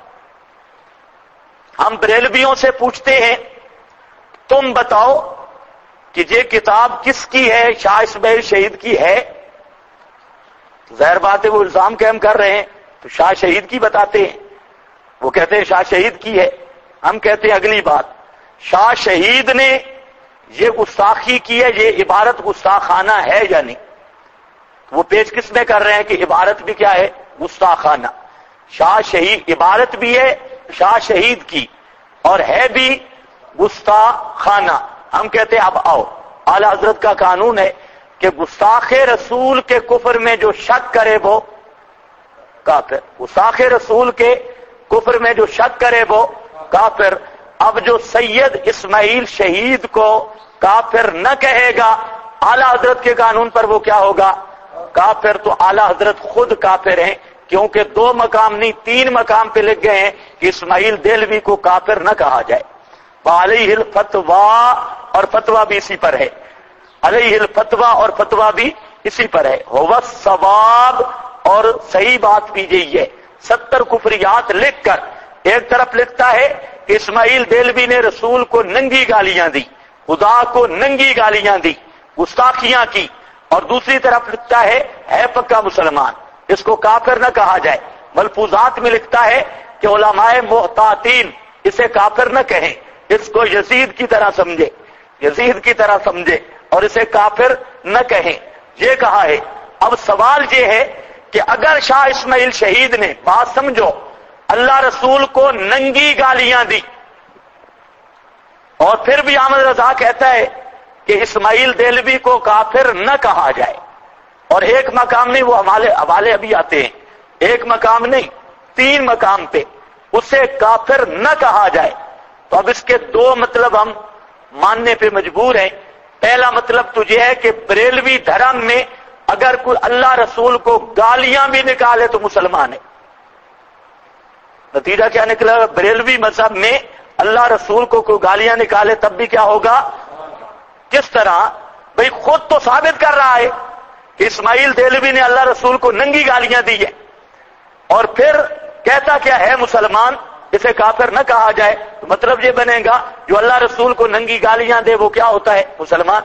ہم بریلویوں سے پوچھتے ہیں تم بتاؤ کہ یہ کتاب کس کی ہے؟ شاہ اسماعیل شہید کی ہے. ظاہر بات ہے وہ الزام قائم کر رہے ہیں تو شاہ شہید کی بتاتے ہیں، وہ کہتے ہیں شاہ شہید کی ہے. ہم کہتے ہیں اگلی بات، شاہ شہید نے یہ گستاخی کی ہے، یہ عبارت گستاخانہ ہے یا نہیں؟ وہ پیش کس میں کر رہے ہیں کہ عبارت بھی کیا ہے؟ گستاخانہ. شاہ شہید عبارت بھی ہے شاہ شہید کی اور ہے بھی گستاخانہ. ہم کہتے ہیں اب آؤ، اعلی حضرت کا قانون ہے کہ گستاخ رسول کے کفر میں جو شک کرے وہ کافر، گستاخ رسول کے کفر میں جو شک کرے وہ کافر. اب جو سید اسماعیل شہید کو کافر نہ کہے گا اعلی حضرت کے قانون پر وہ کیا ہوگا؟ کافر. تو اعلی حضرت خود کافر ہیں، کیونکہ 2 مقام نہیں 3 مقام پہ لکھ گئے ہیں کہ اسماعیل دہلوی کو کافر نہ کہا جائے. علیہ الفتویٰ، اور فتویٰ بھی اسی پر ہے، علیہ الفتویٰ اور فتویٰ بھی اسی پر ہے. ہو ثواب، اور صحیح بات بھی یہی ہے. 70 کفریات لکھ کر ایک طرف لکھتا ہے کہ اسماعیل دہلوی نے رسول کو ننگی گالیاں دی، خدا کو ننگی گالیاں دی، گستاخیاں کی، اور دوسری طرف لکھتا ہے پکا مسلمان، اس کو کافر نہ کہا جائے. ملفوظات میں لکھتا ہے کہ علماء محتاطین اسے کافر نہ کہیں، اس کو یزید کی طرح سمجھے اور اسے کافر نہ کہیں، یہ کہا ہے. اب سوال یہ ہے کہ اگر شاہ اسماعیل شہید نے، بات سمجھو، اللہ رسول کو ننگی گالیاں دی اور پھر بھی احمد رضا کہتا ہے کہ اسماعیل دہلوی کو کافر نہ کہا جائے، اور ایک مقام نہیں، وہ حوالے ابھی آتے ہیں، ایک مقام نہیں 3 مقام پہ اسے کافر نہ کہا جائے، تو اب اس کے 2 مطلب ہم ماننے پہ مجبور ہیں. پہلا مطلب تو یہ ہے کہ بریلوی دھرم میں اگر کوئی اللہ رسول کو گالیاں بھی نکالے تو مسلمان ہے. نتیجہ کیا نکلا؟ بریلوی مذہب میں اللہ رسول کو کوئی گالیاں نکالے تب بھی کیا ہوگا؟ کس طرح؟ بھئی خود تو ثابت کر رہا ہے کہ اسماعیل دہلوی نے اللہ رسول کو ننگی گالیاں دی ہے، اور پھر کہتا کیا ہے مسلمان، اسے کافر نہ کہا جائے. تو مطلب یہ بنے گا جو اللہ رسول کو ننگی گالیاں دے وہ کیا ہوتا ہے؟ مسلمان.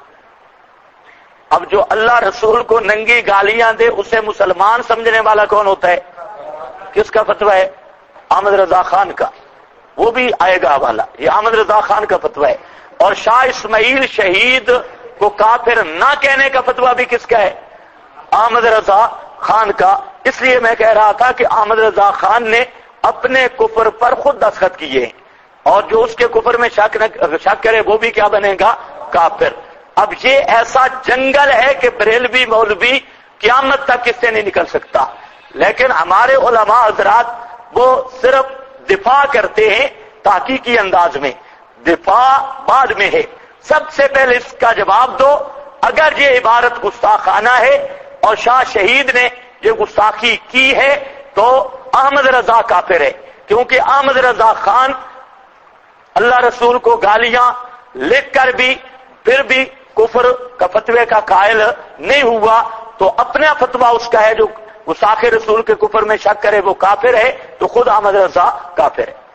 اب جو اللہ رسول کو ننگی گالیاں دے اسے مسلمان سمجھنے والا کون ہوتا ہے؟ کس کا فتویٰ ہے؟ احمد رضا خان کا. وہ بھی آئے گا حوالہ، یہ احمد رضا خان کا فتویٰ ہے. اور شاہ اسماعیل شہید کو کافر نہ کہنے کا فتویٰ بھی کس کا ہے؟ احمد رضا خان کا. اس لیے میں کہہ رہا تھا کہ احمد رضا خان نے اپنے کفر پر خود دستخط کیے ہیں، اور جو اس کے کفر میں شک کرے وہ بھی کیا بنے گا؟ کافر. اب یہ ایسا جنگل ہے کہ بریلوی مولوی قیامت تک اس سے نہیں نکل سکتا. لیکن ہمارے علماء حضرات وہ صرف دفاع کرتے ہیں تحقیقی انداز میں، دفاع بعد میں ہے. سب سے پہلے اس کا جواب دو، اگر یہ عبارت گستاخانہ ہے اور شاہ شہید نے یہ گستاخی کی ہے تو احمد رضا کافر ہے، کیونکہ احمد رضا خان اللہ رسول کو گالیاں لکھ کر بھی پھر بھی کفر کا فتوے کا قائل نہیں ہوا، تو اپنا فتویٰ اس کا ہے جو گستاخ رسول کے کفر میں شک کرے وہ کافر ہے، تو خود احمد رضا کافر ہے.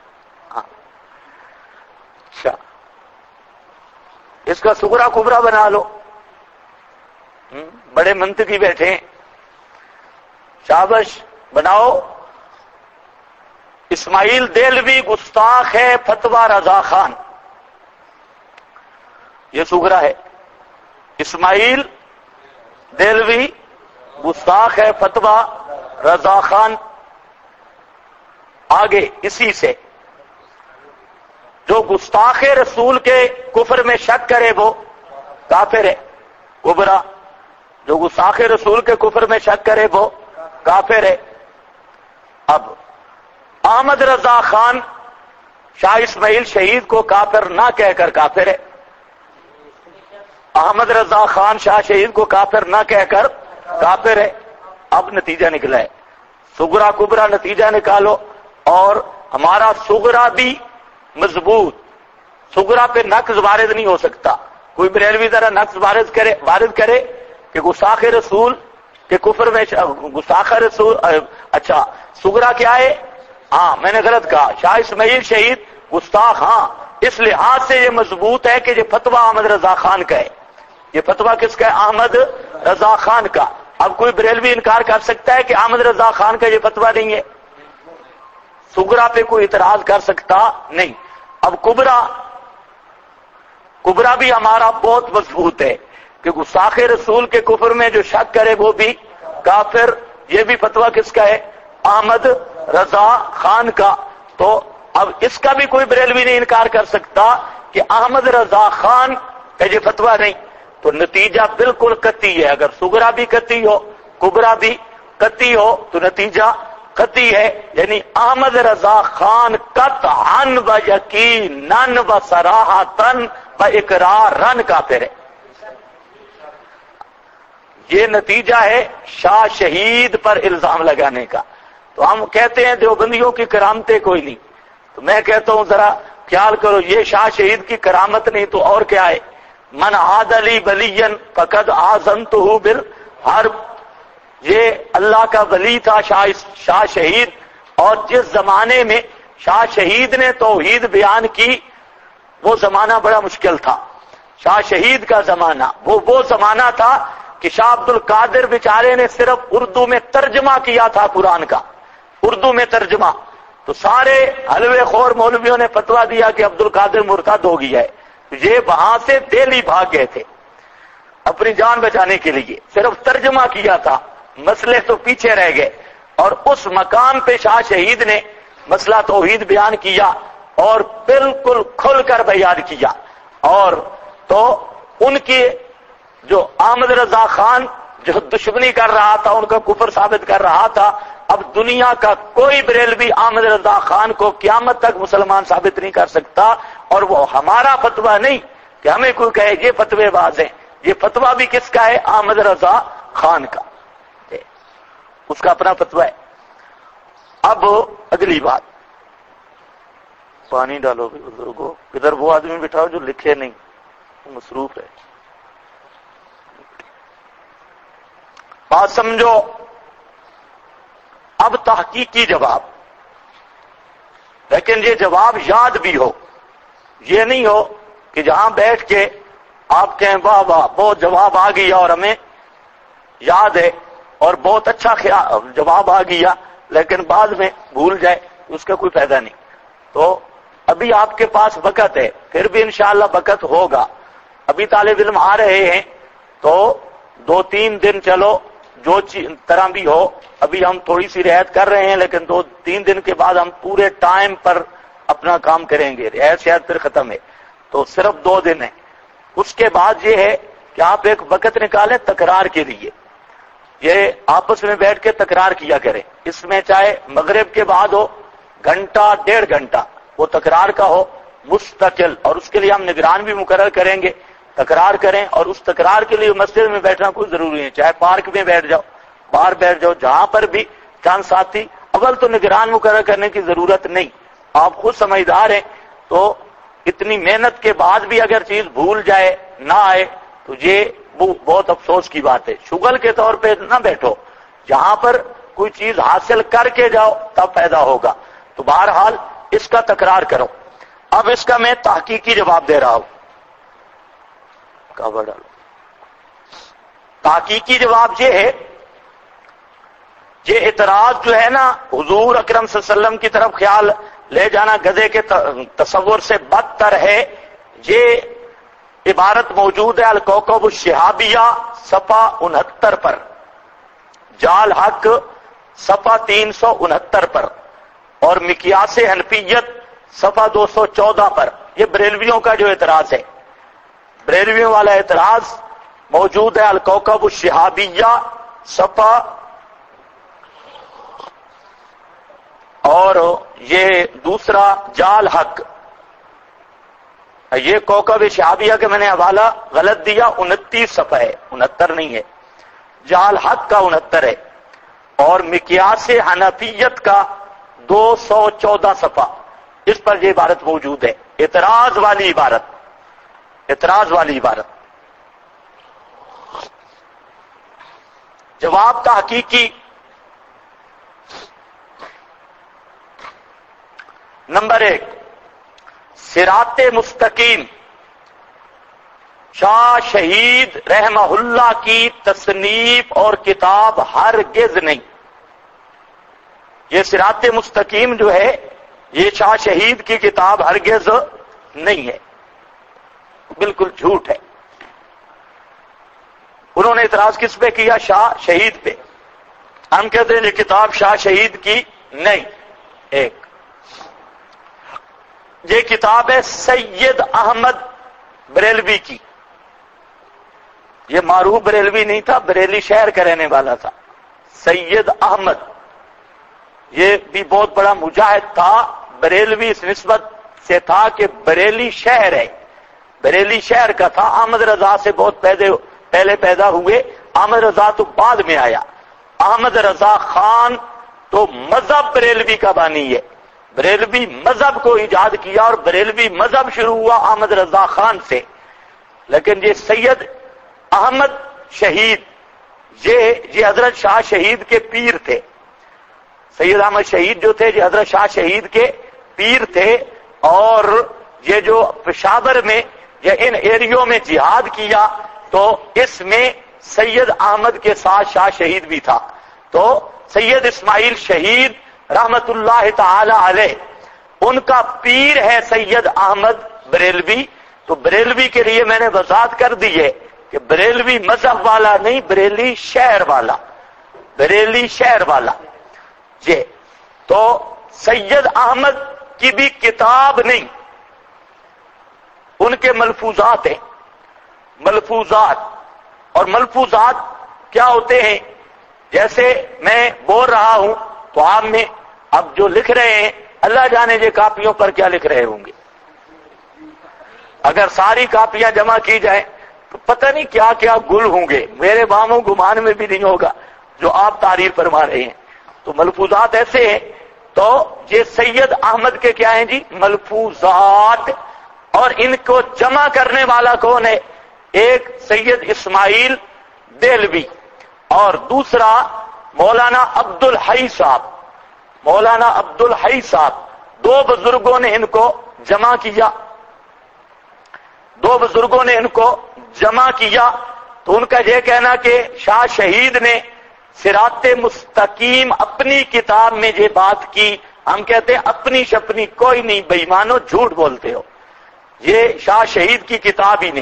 اچھا، اس کا صغرا کبرا بنا لو. بڑے منطقی بیٹھے ہیں، شابش بناؤ. اسماعیل دہلوی گستاخ ہے فتویٰ رضا خان، یہ صغرا ہے. اسماعیل دہلوی گستاخ ہے فتویٰ رضا خان. آگے اسی سے جو گستاخ رسول کے کفر میں شک کرے وہ کافر ہے، کبرا. جو گستاخ رسول کے کفر میں شک کرے وہ کافر ہے. اب احمد رضا خان شاہ اسماعیل شہید کو کافر نہ کہہ کر کافر ہے. احمد رضا خان شاہ شہید کو کافر نہ کہہ کر کافر ہے. اب نتیجہ نکلا ہے، صغرا کبرا نتیجہ نکالو. اور ہمارا صغرا بھی مضبوط، صغرا پہ نقص وارد نہیں ہو سکتا. کوئی بریلوی ذرا نقص وارد کرے کہ گستاخ رسول کہ کفر میں گستاخ رسول. اچھا صغرا کیا ہے؟ ہاں میں نے غلط کہا، شاہ اسماعیل شہید گستاخ. ہاں اس لحاظ سے یہ مضبوط ہے کہ یہ فتویٰ احمد رضا خان کا ہے. یہ فتویٰ کس کا ہے؟ احمد رضا خان کا. اب کوئی بریلوی انکار کر سکتا ہے کہ احمد رضا خان کا یہ فتویٰ نہیں ہے؟ صغرا پہ کوئی اعتراض کر سکتا نہیں. اب کبرا بھی ہمارا بہت مضبوط ہے کہ گستاخ رسول کے کفر میں جو شک کرے وہ بھی کافر. یہ بھی فتویٰ کس کا ہے؟ احمد رضا خان کا. تو اب اس کا بھی کوئی بریلوی نہیں انکار کر سکتا کہ احمد رضا خان کا یہ فتویٰ نہیں. تو نتیجہ بالکل قطعی ہے. اگر صغرا بھی قطعی ہو کبرا بھی قطعی ہو تو نتیجہ قطعی ہے. یعنی احمد رضا خان قطعاً و یقیناً و صراحتاً و اقراراً کافر ہے. یہ نتیجہ ہے شاہ شہید پر الزام لگانے کا. تو ہم کہتے ہیں دیوبندیوں کی کرامتیں کوئی نہیں، تو میں کہتا ہوں ذرا خیال کرو، یہ شاہ شہید کی کرامت نہیں تو اور کیا ہے؟ من عاد لی ولیًا فقد آذنتہ بالحرب. یہ اللہ کا ولی تھا شاہ شہید، اور جس زمانے میں شاہ شہید نے توحید بیان کی وہ زمانہ بڑا مشکل تھا. شاہ شہید کا زمانہ وہ زمانہ تھا کہ شاہ عبد القادر بیچارے نے صرف اردو میں ترجمہ کیا تھا قرآن کا، اردو میں ترجمہ. تو سارے حلوے خور مولویوں نے فتویٰ دیا کہ عبد القادر مرتد ہو گیا ہے. یہ وہاں سے دہلی بھاگ گئے تھے اپنی جان بچانے کے لیے، صرف ترجمہ کیا تھا، مسئلے تو پیچھے رہ گئے. اور اس مقام پہ شاہ شہید نے مسئلہ توحید بیان کیا اور بالکل کھل کر بیان کیا. اور تو ان کی جو احمد رضا خان جو دشمنی کر رہا تھا، ان کا کفر ثابت کر رہا تھا، اب دنیا کا کوئی بریلوی احمد رضا خان کو قیامت تک مسلمان ثابت نہیں کر سکتا. اور وہ ہمارا فتویٰ نہیں کہ ہمیں کوئی کہے یہ فتوے باز ہیں. یہ فتویٰ بھی کس کا ہے؟ احمد رضا خان کا، اس کا اپنا فتویٰ ہے. اب اگلی بات، پانی ڈالو بزرگوں. ادھر وہ آدمی بٹھاؤ جو لکھے نہیں، مصروف ہے. بات سمجھو. اب تحقیقی جواب، لیکن یہ جواب یاد بھی ہو. یہ نہیں ہو کہ جہاں بیٹھ کے آپ کہیں واہ واہ بہت جواب آ گیا اور ہمیں یاد ہے اور بہت اچھا جواب آ گیا، لیکن بعد میں بھول جائے، اس کا کوئی فائدہ نہیں. تو ابھی آپ کے پاس وقت ہے، پھر بھی انشاءاللہ وقت ہوگا. ابھی طالب علم آ رہے ہیں تو 2-3 دن چلو جو طرح بھی ہو، ابھی ہم تھوڑی سی رعایت کر رہے ہیں، لیکن 2-3 دن کے بعد ہم پورے ٹائم پر اپنا کام کریں گے، رعایت شاید پھر ختم ہے، تو صرف 2 دن ہے۔ اس کے بعد یہ ہے کہ آپ ایک وقت نکالیں تکرار کے لیے، یہ آپس میں بیٹھ کے تکرار کیا کریں، اس میں چاہے مغرب کے بعد ہو، گھنٹہ 1.5 گھنٹہ وہ تکرار کا ہو مستقل، اور اس کے لیے ہم نگران بھی مقرر کریں گے، تکرار کریں، اور اس تکرار کے لیے مسجد میں بیٹھنا کوئی ضروری ہے، چاہے پارک میں بیٹھ جاؤ، باہر بیٹھ جاؤ، جہاں پر بھی چند ساتھی، اول تو نگران مقرر کرنے کی ضرورت نہیں، آپ خود سمجھدار ہیں، تو اتنی محنت کے بعد بھی اگر چیز بھول جائے نہ آئے تو یہ بہت افسوس کی بات ہے۔ شغل کے طور پہ نہ بیٹھو، جہاں پر کوئی چیز حاصل کر کے جاؤ تب پیدا ہوگا، تو بہرحال اس کا تکرار کرو۔ اب اس کا میں تحقیقی جواب دے رہا ہوں، کعبہ ڈالو۔ تحقیقی جواب یہ ہے، یہ اعتراض جو ہے نا حضور اکرم صلی اللہ علیہ وسلم کی طرف خیال لے جانا گدھے کے تصور سے بدتر ہے، یہ عبارت موجود ہے الکوکب الشہابیہ صفحہ 69 پر، جال حق صفحہ 369 پر، اور مقیاس حنفیت صفحہ 214 پر۔ یہ بریلویوں کا جو اعتراض ہے، بریلویوں والا اعتراض موجود ہے الکوکب الشہابیہ صفحہ، اور یہ دوسرا جال حق، یہ کوکب شہابیہ کے میں نے حوالہ غلط دیا، 29 صفحہ ہے، 69 نہیں ہے، جال حق کا 69 ہے، اور مقیاس حنفیت کا 214 صفحہ، اس پر یہ عبارت موجود ہے، اعتراض والی عبارت، اعتراض والی عبارت۔ جواب تحقیقی، نمبر 1، صراط مستقیم شاہ شہید رحمہ اللہ کی تصنیف اور کتاب ہرگز نہیں۔ یہ صراط مستقیم جو ہے یہ شاہ شہید کی کتاب ہرگز نہیں ہے، بالکل جھوٹ ہے۔ انہوں نے اعتراض کس پہ کیا؟ شاہ شہید پہ۔ ہم کہتے ہیں یہ کتاب شاہ شہید کی نہیں، ایک یہ کتاب ہے سید احمد بریلوی کی، یہ معروف بریلوی نہیں تھا، بریلی شہر کا رہنے والا تھا، سید احمد، یہ بھی بہت بڑا مجاہد تھا، بریلوی اس نسبت سے تھا کہ بریلی شہر ہے، بریلی شہر کا تھا، احمد رضا سے بہت پہلے پیدا ہوئے، احمد رضا تو بعد میں آیا، احمد رضا خان تو مذہب بریلوی کا بانی ہے، بریلوی مذہب کو ایجاد کیا، اور بریلوی مذہب شروع ہوا احمد رضا خان سے، لیکن یہ سید احمد شہید یہ حضرت شاہ شہید کے پیر تھے، سید احمد شہید جو تھے یہ حضرت شاہ شہید کے پیر تھے، اور یہ جو پشاور میں یا ان ایریوں میں جہاد کیا تو اس میں سید احمد کے ساتھ شاہ شہید بھی تھا، تو سید اسماعیل شہید رحمت اللہ تعالی علیہ ان کا پیر ہے سید احمد بریلوی، تو بریلوی کے لیے میں نے وضاحت کر دی ہے کہ بریلوی مذہب والا نہیں، بریلی شہر والا، بریلی شہر والا یہ، تو سید احمد کی بھی کتاب نہیں، ان کے ملفوظات ہیں، ملفوظات، اور ملفوظات کیا ہوتے ہیں؟ جیسے میں بول رہا ہوں تو آپ میں اب جو لکھ رہے ہیں اللہ جانے یہ کاپیوں پر کیا لکھ رہے ہوں گے، اگر ساری کاپیاں جمع کی جائیں تو پتہ نہیں کیا کیا گل ہوں گے، میرے باموں گمان میں بھی نہیں ہوگا جو آپ تعریف فرما رہے ہیں، تو ملفوظات ایسے ہیں، تو یہ سید احمد کے کیا ہیں جی؟ ملفوظات، اور ان کو جمع کرنے والا کون ہے؟ ایک سید اسماعیل دہلوی اور دوسرا مولانا عبد الحی صاحب، مولانا عبد الحی صاحب، دو بزرگوں نے ان کو جمع کیا، دو بزرگوں نے ان کو جمع کیا، تو ان کا یہ کہنا کہ شاہ شہید نے صراط مستقیم اپنی کتاب میں یہ بات کی، ہم کہتے ہیں اپنی شپنی کوئی نہیں، بے ایمانو جھوٹ بولتے ہو، یہ شاہ شہید کی کتاب ہی نہیں،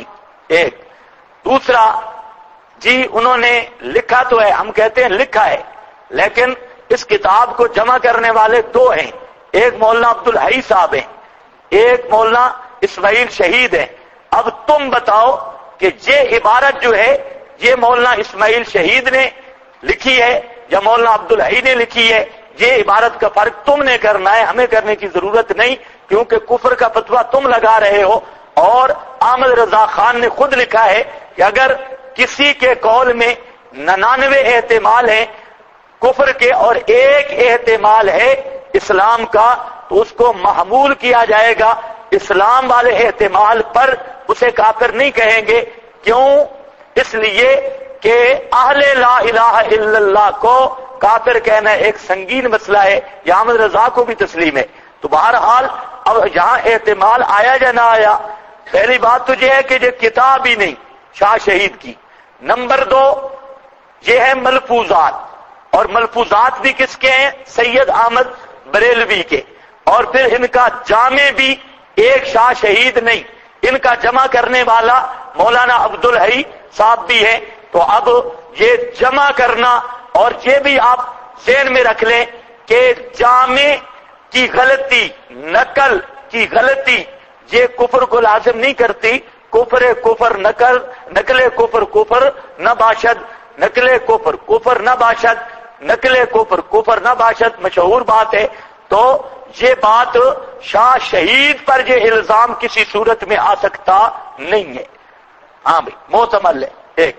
ایک دوسرا جی انہوں نے لکھا تو ہے، ہم کہتے ہیں لکھا ہے، لیکن اس کتاب کو جمع کرنے والے دو ہیں، ایک مولانا عبدالحی صاحب ہیں، ایک مولانا اسماعیل شہید ہیں۔ اب تم بتاؤ کہ یہ عبارت جو ہے یہ مولانا اسماعیل شہید نے لکھی ہے یا مولانا عبدالحی نے لکھی ہے؟ یہ عبارت کا فرق تم نے کرنا ہے، ہمیں کرنے کی ضرورت نہیں، کیونکہ کفر کا فتویٰ تم لگا رہے ہو۔ اور احمد رضا خان نے خود لکھا ہے کہ اگر کسی کے قول میں 99 احتمال ہیں کفر کے اور ایک احتمال ہے اسلام کا، تو اس کو محمول کیا جائے گا اسلام والے احتمال پر، اسے کافر نہیں کہیں گے۔ کیوں؟ اس لیے کہ اہل لا الہ الا اللہ کو کافر کہنا ایک سنگین مسئلہ ہے، یہ احمد رضا کو بھی تسلیم ہے۔ تو بہرحال اب یہاں احتمال آیا یا نہ آیا، پہلی بات تو یہ ہے کہ یہ کتاب ہی نہیں شاہ شہید کی۔ نمبر دو یہ ہے ملفوظات، اور ملفوظات بھی کس کے ہیں؟ سید احمد بریلوی کے، اور پھر ان کا جامع بھی ایک شاہ شہید نہیں، ان کا جمع کرنے والا مولانا عبدالحی صاحب بھی ہے۔ تو اب یہ جمع کرنا، اور یہ بھی آپ ذہن میں رکھ لیں کہ جامع کی غلطی، نقل کی غلطی یہ کفر کو لازم نہیں کرتی۔ کفر نقل کفر نہ باشد، نقل کفر نہ باشد، نقل کفر نہ باشد مشہور بات ہے۔ تو یہ بات شاہ شہید پر یہ الزام کسی صورت میں آ سکتا نہیں ہے۔ ہاں بھائی محتمل ہے ایک۔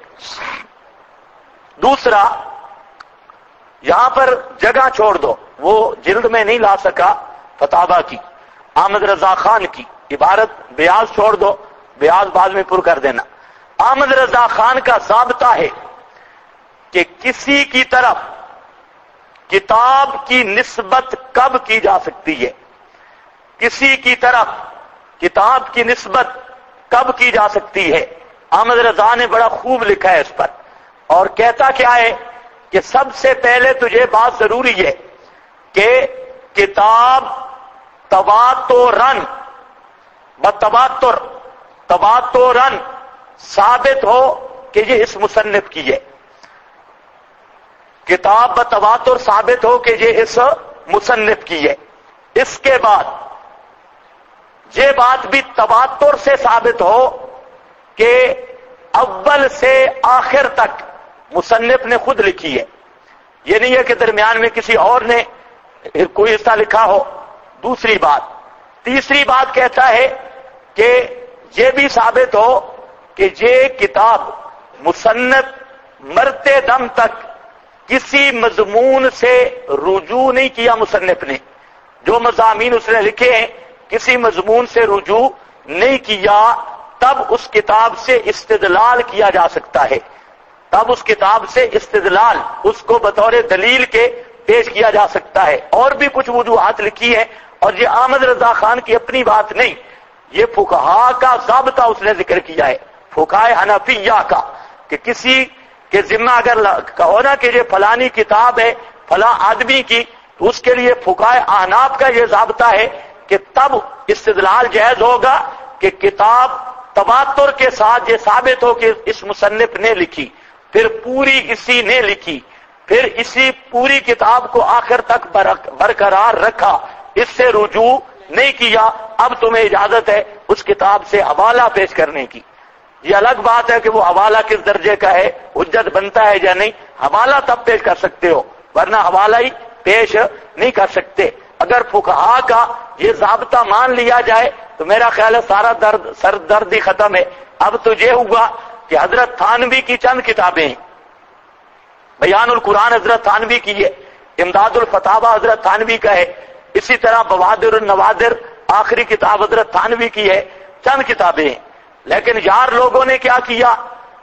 دوسرا یہاں پر جگہ چھوڑ دو، وہ جلد میں نہیں لا سکا فتاوا کی، احمد رضا خان کی عبارت بیاض چھوڑ دو، بیاض بعد میں پر کر دینا۔ احمد رضا خان کا ضابطہ ہے کہ کسی کی طرف کتاب کی نسبت کب کی جا سکتی ہے، کسی کی طرف کتاب کی نسبت کب کی جا سکتی ہے۔ احمد رضا نے بڑا خوب لکھا ہے اس پر، اور کہتا کیا ہے کہ سب سے پہلے تو یہ بات ضروری ہے کہ کتاب تواترن تواترن ثابت ہو کہ یہ اس مصنف کی ہے، کتاب بتواتر ثابت ہو کہ یہ اس مصنف کی ہے۔ اس کے بعد یہ بات بھی تواتر سے ثابت ہو کہ اول سے آخر تک مصنف نے خود لکھی ہے، یہ نہیں ہے کہ درمیان میں کسی اور نے کوئی حصہ لکھا ہو۔ دوسری بات، تیسری بات کہتا ہے کہ یہ بھی ثابت ہو کہ یہ کتاب مصنف مرتے دم تک کسی مضمون سے رجوع نہیں کیا، مصنف نے جو مضامین اس نے لکھے ہیں کسی مضمون سے رجوع نہیں کیا، تب اس کتاب سے استدلال کیا جا سکتا ہے، تب اس کتاب سے استدلال اس کو بطور دلیل کے پیش کیا جا سکتا ہے۔ اور بھی کچھ وجوہات لکھی ہیں، اور یہ احمد رضا خان کی اپنی بات نہیں، یہ فقہا کا ضابطہ اس نے ذکر کیا ہے، فقہائے حنفیہ کا، کہ کسی کے ذمہ اگر کہو نا کہ یہ فلانی کتاب ہے فلاں آدمی کی، تو اس کے لیے فقہائے احناف کا یہ ضابطہ ہے کہ تب استدلال جائز ہوگا کہ کتاب تواتر کے ساتھ یہ ثابت ہو کہ اس مصنف نے لکھی، پھر پوری اسی نے لکھی، پھر اسی پوری کتاب کو آخر تک برقرار رکھا، اس سے رجوع نہیں کیا، اب تمہیں اجازت ہے اس کتاب سے حوالہ پیش کرنے کی۔ یہ الگ بات ہے کہ وہ حوالہ کس درجے کا ہے، حجت بنتا ہے یا نہیں، حوالہ تب پیش کر سکتے ہو، ورنہ حوالہ ہی پیش نہیں کر سکتے۔ اگر فقہا کا یہ ضابطہ مان لیا جائے تو میرا خیال ہے سارا سر درد ہی ختم ہے۔ اب تو یہ ہوا کہ حضرت تھانوی کی چند کتابیں ہیں، بیان القرآن حضرت تھانوی کی ہے، امداد الفتاوی حضرت تھانوی کا ہے، اسی طرح بوادر النوادر آخری کتاب حضرت تھانوی کی ہے، چند کتابیں ہیں۔ لیکن یار لوگوں نے کیا کیا،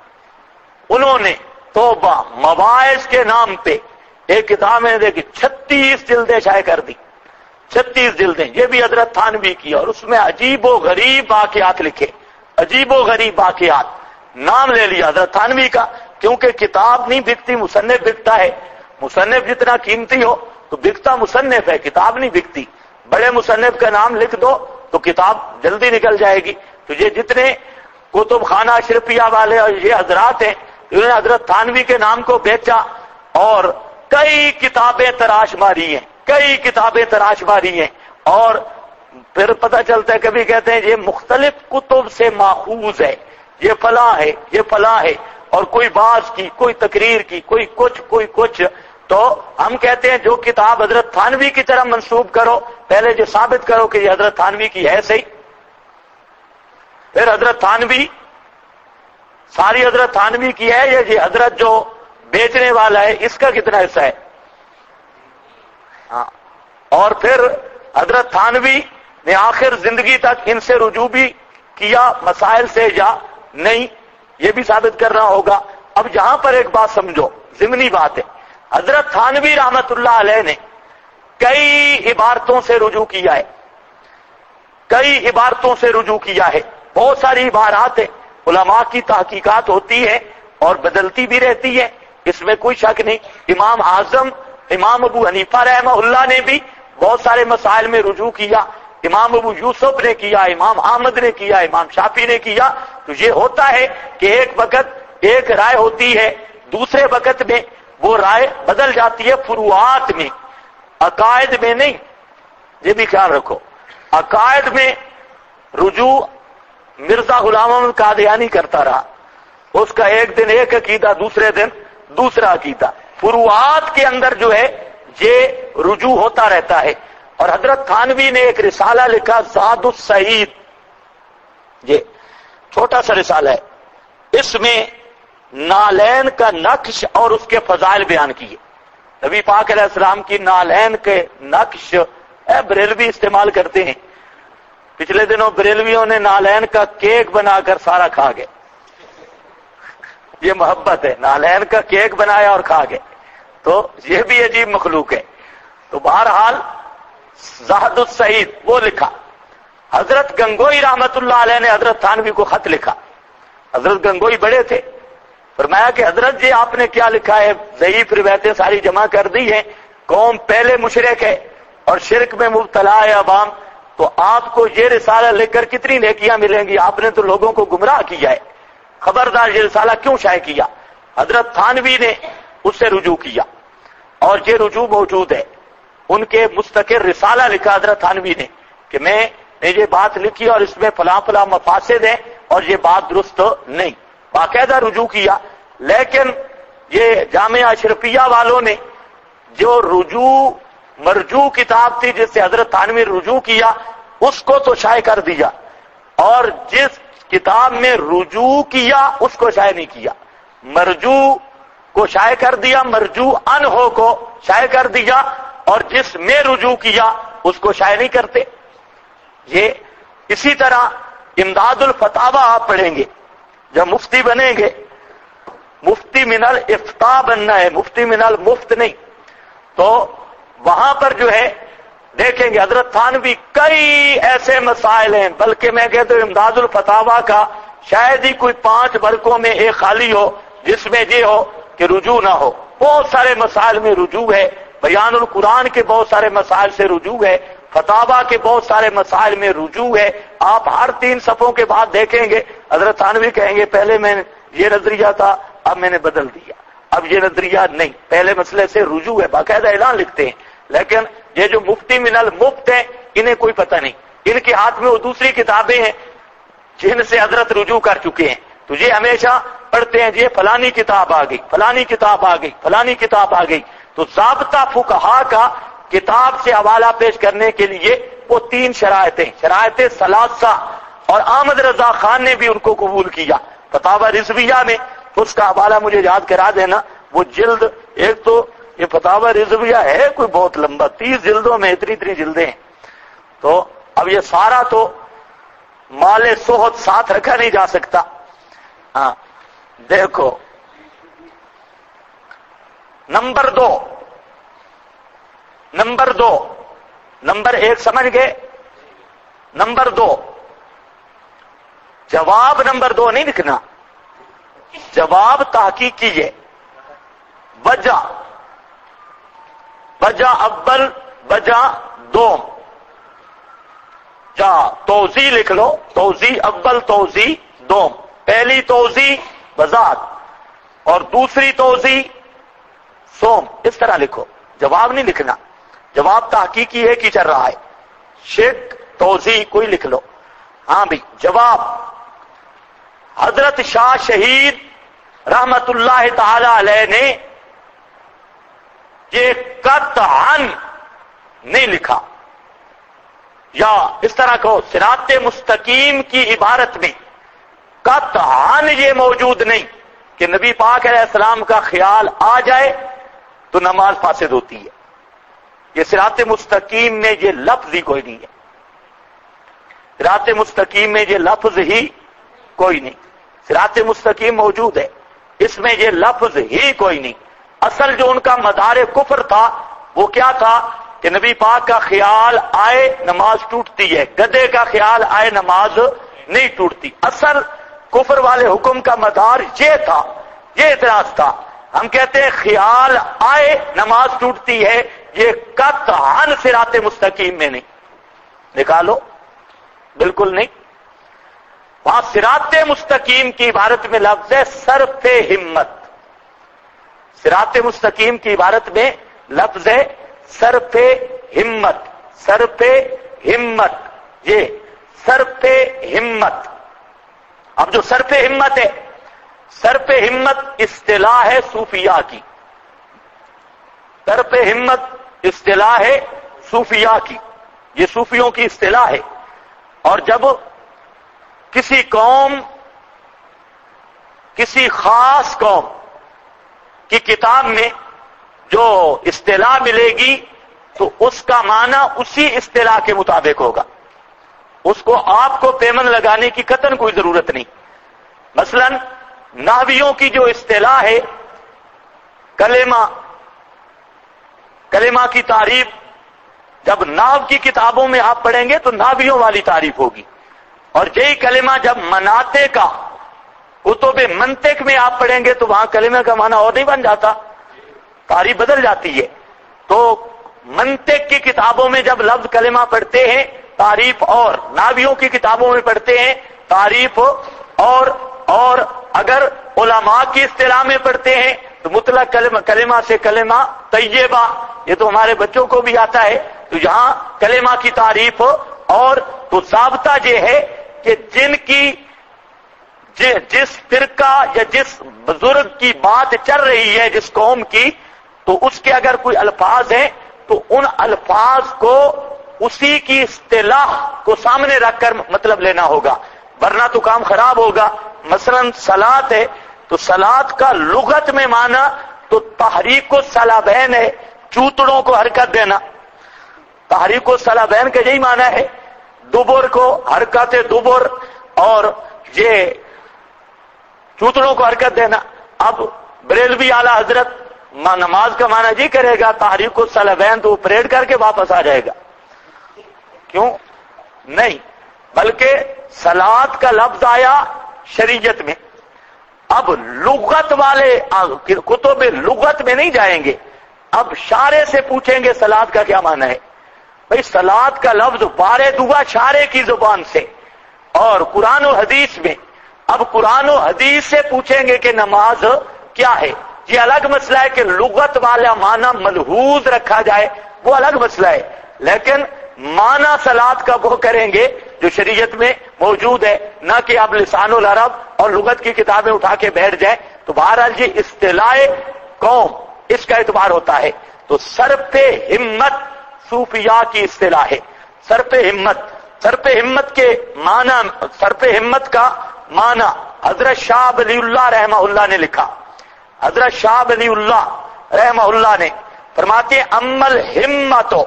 انہوں نے توبہ مواعظ کے نام پہ ایک کتاب میں دیکھی 36 جلدیں شائع کر دی، 36 جلدیں، یہ بھی حضرت تھانوی کی، اور اس میں عجیب و غریب واقعات لکھے، عجیب و غریب واقعات، نام لے لیا حضرت تھانوی کا، کیونکہ کتاب نہیں بکتی مصنف بکتا ہے، مصنف جتنا قیمتی ہو تو بکتا مصنف ہے، کتاب نہیں بکتی۔ بڑے مصنف کا نام لکھ دو تو کتاب جلدی نکل جائے گی۔ تو یہ جتنے کتب خانہ اشرفیہ والے اور یہ حضرات ہیں، انہوں نے حضرت تھانوی کے نام کو بیچا اور کئی کتابیں تراش ماری ہیں، کئی کتابیں تراش ماری ہیں، اور پھر پتہ چلتا ہے کبھی کہتے ہیں یہ مختلف کتب سے ماخوذ ہے، یہ فلاں ہے، یہ فلاں ہے، اور کوئی باز کی، کوئی تقریر کی، کوئی کچھ. تو ہم کہتے ہیں جو کتاب حضرت تھانوی کی طرح منسوب کرو، پہلے جو ثابت کرو کہ یہ حضرت تھانوی کی ہے صحیح. پھر حضرت تھانوی ساری حضرت تھانوی کی ہے، یہ حضرت جو بیچنے والا ہے اس کا کتنا حصہ ہے. اور پھر حضرت تھانوی نے آخر زندگی تک ان سے رجوع بھی کیا مسائل سے یا نہیں، یہ بھی ثابت کرنا ہوگا. اب یہاں پر ایک بات سمجھو، ضمنی بات ہے، حضرت تھانوی رحمت اللہ علیہ نے کئی عبارتوں سے رجوع کیا ہے، کئی عبارتوں سے رجوع کیا ہے. بہت ساری عبارات ہیں، علماء کی تحقیقات ہوتی ہے اور بدلتی بھی رہتی ہے، اس میں کوئی شک نہیں. امام اعظم امام ابو حنیفہ رحمہ اللہ نے بھی بہت سارے مسائل میں رجوع کیا، امام ابو یوسف نے کیا، امام احمد نے کیا، امام شافعی نے کیا. تو یہ ہوتا ہے کہ ایک وقت ایک رائے ہوتی ہے، دوسرے وقت میں وہ رائے بدل جاتی ہے، فروعات میں، عقائد میں نہیں. یہ بھی خیال رکھو، عقائد میں رجوع مرزا غلام احمد قادیانی کرتا رہا، اس کا ایک دن ایک عقیدہ، دوسرے دن دوسرا عقیدہ. فروعات کے اندر جو ہے یہ رجوع ہوتا رہتا ہے. اور حضرت تھانوی نے ایک رسالہ لکھا زاد السعید، یہ چھوٹا سا رسالہ ہے، اس میں نالین کا نقش اور اس کے فضائل بیان کیے. نبی پاک علیہ السلام کی نالین کے نقش بریلوی استعمال کرتے ہیں. پچھلے دنوں بریلویوں نے نالین کا کیک بنا کر سارا کھا گئے. یہ محبت ہے، نالین کا کیک بنایا اور کھا گئے، تو یہ بھی عجیب مخلوق ہے. تو بہرحال زہد السعید وہ لکھا. حضرت گنگوئی رحمت اللہ علیہ نے حضرت تھانوی کو خط لکھا. حضرت گنگوئی بڑے تھے، فرمایا کہ حضرت جی آپ نے کیا لکھا ہے، ضعیف روایتیں ساری جمع کر دی ہیں، قوم پہلے مشرک ہے اور شرک میں مبتلا ہے عوام، تو آپ کو یہ رسالہ لکھ کر کتنی نیکیاں ملیں گی، آپ نے تو لوگوں کو گمراہ کیا ہے، خبردار یہ رسالہ کیوں شائع کیا. حضرت تھانوی نے اس سے رجوع کیا اور یہ رجوع موجود ہے. ان کے مستقل رسالہ لکھا حضرت تھانوی نے کہ میں نے یہ بات لکھی اور اس میں فلاں فلاں مفاسد ہیں اور یہ بات درست نہیں، باقاعدہ رجوع کیا. لیکن یہ جامعہ اشرفیہ والوں نے جو رجوع مرجوع کتاب تھی جس سے حضرت تھانوی نے رجوع کیا اس کو تو شائع کر دیا، اور جس کتاب میں رجوع کیا اس کو شائع نہیں کیا. مرجوع کو شائع کر دیا، مرجوع انہو کو شائع کر دیا، اور جس میں رجوع کیا اس کو شائع نہیں کرتے. یہ اسی طرح امداد الفتاوی آپ پڑھیں گے، جب مفتی بنیں گے، مفتی من الافتاء بننا ہے، مفتی من المفت نہیں، تو وہاں پر جو ہے دیکھیں گے حضرت تھانوی کئی ایسے مسائل ہیں، بلکہ میں کہتا ہوں امداد الفتاوی کا شاید ہی کوئی 5 برقوں میں ایک خالی ہو جس میں یہ ہو کہ رجوع نہ ہو. بہت سارے مسائل میں رجوع ہے، بیان القرآن کے بہت سارے مسائل سے رجوع ہے، فتاوی کے بہت سارے مسائل میں رجوع ہے. آپ ہر 3 صفوں کے بعد دیکھیں گے حضرت تھانوی کہیں گے پہلے میں یہ نظریہ تھا اب میں نے بدل دیا، اب یہ نظریہ نہیں، پہلے مسئلے سے رجوع ہے، باقاعدہ اعلان لکھتے ہیں. لیکن یہ جو مفتی من المفت ہیں انہیں کوئی پتہ نہیں، ان کے ہاتھ میں وہ دوسری کتابیں ہیں جن سے حضرت رجوع کر چکے ہیں. تو یہ ہمیشہ پڑھتے ہیں یہ فلانی کتاب آ گئی، فلانی کتاب آ گئی، فلانی کتاب آ گئی. تو ضابطہ فقہا کا کتاب سے حوالہ پیش کرنے کے لیے وہ 3 شرائطیں، شرائط ثلاثہ، اور احمد رضا خان نے بھی ان کو قبول کیا. فتاوی رضویہ میں اس کا حوالہ مجھے یاد کرا دینا، وہ جلد ایک تو یہ فتاوی رضویہ ہے کوئی بہت لمبا، 30 جلدوں میں اتنی جلدیں ہیں. تو اب یہ سارا تو مال صحت ساتھ رکھا نہیں جا سکتا. ہاں دیکھو نمبر 2 نمبر 1 سمجھ گئے. نمبر 2 جواب نمبر 2 نہیں لکھنا، جواب تحقیق کیجئے. وجہ اول، وجہ دوم، جا توضیح لکھ لو، توضیح اول توضیح دوم. پہلی توضیح وضاحت اور دوسری توضیح سوم، اس طرح لکھو، جواب نہیں لکھنا، جواب تحقیقی ہے کہ چل رہا ہے، شرک توضیح کوئی لکھ لو۔ ہاں بھی جواب، حضرت شاہ شہید رحمت اللہ تعالی علیہ نے یہ قطعاً نہیں لکھا، یا اس طرح کہو صراط مستقیم کی عبارت میں قطعاً یہ موجود نہیں کہ نبی پاک علیہ السلام کا خیال آ جائے تو نماز فاسد ہوتی ہے۔ یہ صراط مستقیم میں یہ لفظ ہی کوئی نہیں ہے، صراط مستقیم میں یہ لفظ ہی کوئی نہیں، صراط مستقیم موجود ہے، اس میں یہ لفظ ہی کوئی نہیں۔ اصل جو ان کا مدار کفر تھا وہ کیا تھا کہ نبی پاک کا خیال آئے نماز ٹوٹتی ہے، گدھے کا خیال آئے نماز نہیں ٹوٹتی۔ اصل کفر والے حکم کا مدار یہ تھا، یہ اعتراض تھا۔ ہم کہتے ہیں خیال آئے نماز ٹوٹتی ہے، یہ قطعاً صراط مستقیم میں نہیں، نکالو، بالکل نہیں۔ وہاں صراط مستقیم کی عبارت میں لفظ ہے صرف ہمت، صراط مستقیم کی عبارت میں لفظ ہے صرف ہمت، صرف ہمت، یہ صرف ہمت۔ اب جو صرف ہمت ہے، صرف ہمت اصطلاح ہے صوفیاء کی، صرف ہمت اصطلاح ہے صوفیاء کی، یہ صوفیوں کی اصطلاح ہے۔ اور جب کسی قوم، کسی خاص قوم کی کتاب میں جو اصطلاح ملے گی تو اس کا معنی اسی اصطلاح کے مطابق ہوگا، اس کو آپ کو پیمن لگانے کی قطعاً کوئی ضرورت نہیں۔ مثلا نحویوں کی جو اصطلاح ہے کلمہ، کلمہ کی تعریف جب نحو کی کتابوں میں آپ پڑھیں گے تو نحویوں والی تعریف ہوگی، اور یہی کلمہ جب مناطق کا کتب منطق میں آپ پڑھیں گے تو وہاں کلمہ کا معنی اور نہیں بن جاتا، تعریف بدل جاتی ہے۔ تو منطق کی کتابوں میں جب لفظ کلمہ پڑھتے ہیں تعریف اور، نحویوں کی کتابوں میں پڑھتے ہیں تعریف اور اگر علماء کی اصطلاح میں پڑھتے ہیں تو مطلق کلمہ سے کلمہ طیبہ، یہ تو ہمارے بچوں کو بھی آتا ہے، تو یہاں کلمہ کی تعریف اور تو ضابطہ یہ ہے کہ جن کی جس فرقہ یا جس بزرگ کی بات چل رہی ہے جس قوم کی، تو اس کے اگر کوئی الفاظ ہیں تو ان الفاظ کو اسی کی اصطلاح کو سامنے رکھ کر مطلب لینا ہوگا، ورنہ تو کام خراب ہوگا۔ مثلا صلاۃ ہے تو صلاۃ کا لغت میں معنی تو تحریک الصلابین ہے، چوتڑوں کو حرکت دینا، تحریک الصلابین کا یہی معنی ہے، دبر کو حرکت دبر، اور یہ چوتڑوں کو حرکت دینا۔ اب بریلوی اعلی حضرت نماز کا معنی جی کرے گا تحریک الصلابین تو وہ پریڈ کر کے واپس آ جائے گا، کیوں نہیں، بلکہ صلاۃ کا لفظ آیا شریعت میں۔ اب لغت والے کتب لغت میں نہیں جائیں گے، اب شارع سے پوچھیں گے صلاۃ کا کیا معنی ہے، بھئی صلاۃ کا لفظ وارد ہوا شارع کی زبان سے اور قرآن و حدیث میں، اب قرآن و حدیث سے پوچھیں گے کہ نماز کیا ہے، یہ الگ مسئلہ ہے کہ لغت والا معنی ملحوظ رکھا جائے، وہ الگ مسئلہ ہے، لیکن معنی صلاۃ کا وہ کریں گے جو شریعت میں موجود ہے، نہ کہ آپ لسان العرب اور لغت کی کتابیں اٹھا کے بیٹھ جائیں۔ تو بہرحال یہ اصطلاح قوم اس کا اعتبار ہوتا ہے۔ تو صرف ہمت صوفیاء کی اصطلاح ہے، صرف ہمت، صرف ہمت کے معنی، صرف ہمت کا معنی حضرت شاہ ولی اللہ رحمہ اللہ نے لکھا، حضرت شاہ ولی اللہ رحمہ اللہ نے فرماتے ہیں امل ہمتو،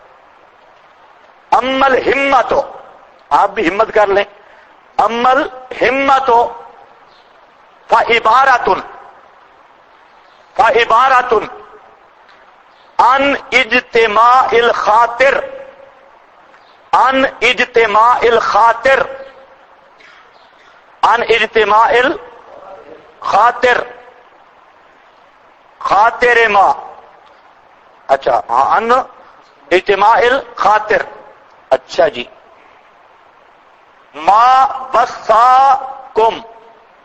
امل ہمتو، آپ بھی ہمت کر لیں، امل ہمتو فعبارتن، فعبارتن ان اجتماع الخاطر، ان اجتماع الخاطر، ان اجتماع الخاطر، خاطر ما، اچھا ان اجتماع الخاطر، اچھا جی، ما وصاکم،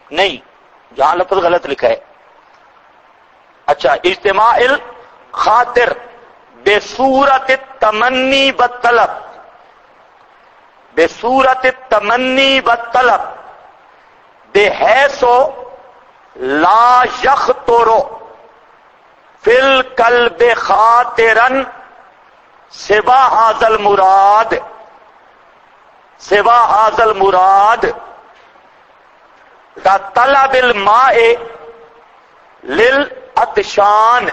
نہیں، جہاں لفظ غلط لکھا ہے. اچھا، اجتماع الخاطر بصورت التمنی والطلب، بصورت التمنی والطلب بحیث لا یخطر فی القلب خاطرا سوا ھذا المراد، سوا ھذا المراد کا طلب الماء للعطشان،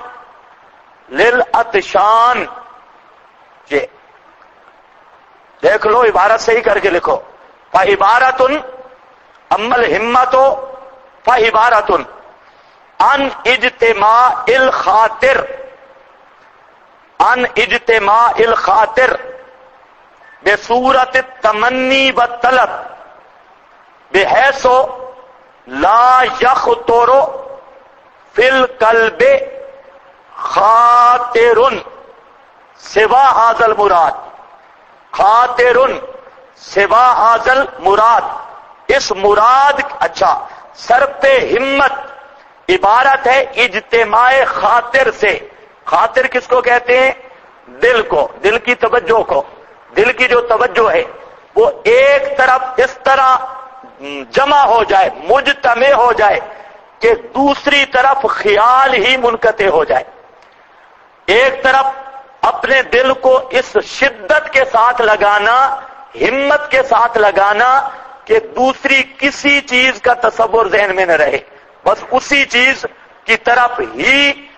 للعطشان. جی دیکھ لو، عبارت صحیح کر کے لکھو. فعبارت اما الہمت فعبارت عن اجتماع الخاطر، عن اجتماع الخاطر بصورت التمنی والطلب بحیث لا یخطر فی القلب خاطر سوا ھذا المراد، خاطر سوا ھذا المراد. اس مراد، اچھا، صرف ہمت عبارت ہے اجتماع خاطر سے. خاطر کس کو کہتے ہیں؟ دل کو، دل کی توجہ کو. دل کی جو توجہ ہے وہ ایک طرف اس طرح جمع ہو جائے، مجتمع ہو جائے کہ دوسری طرف خیال ہی منقطع ہو جائے. ایک طرف اپنے دل کو اس شدت کے ساتھ لگانا، ہمت کے ساتھ لگانا کہ دوسری کسی چیز کا تصور ذہن میں نہ رہے، بس اسی چیز کی طرف ہی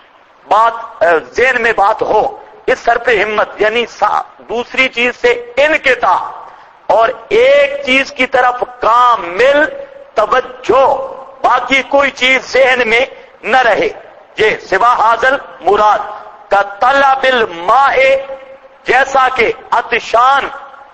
بات ذہن میں بات ہو. اس صرف ہمت یعنی دوسری چیز سے انقطاع اور ایک چیز کی طرف کامل توجہ، باقی کوئی چیز ذہن میں نہ رہے. یہ سوا حاصل مراد کا طلب الماء، جیسا کہ عطشان،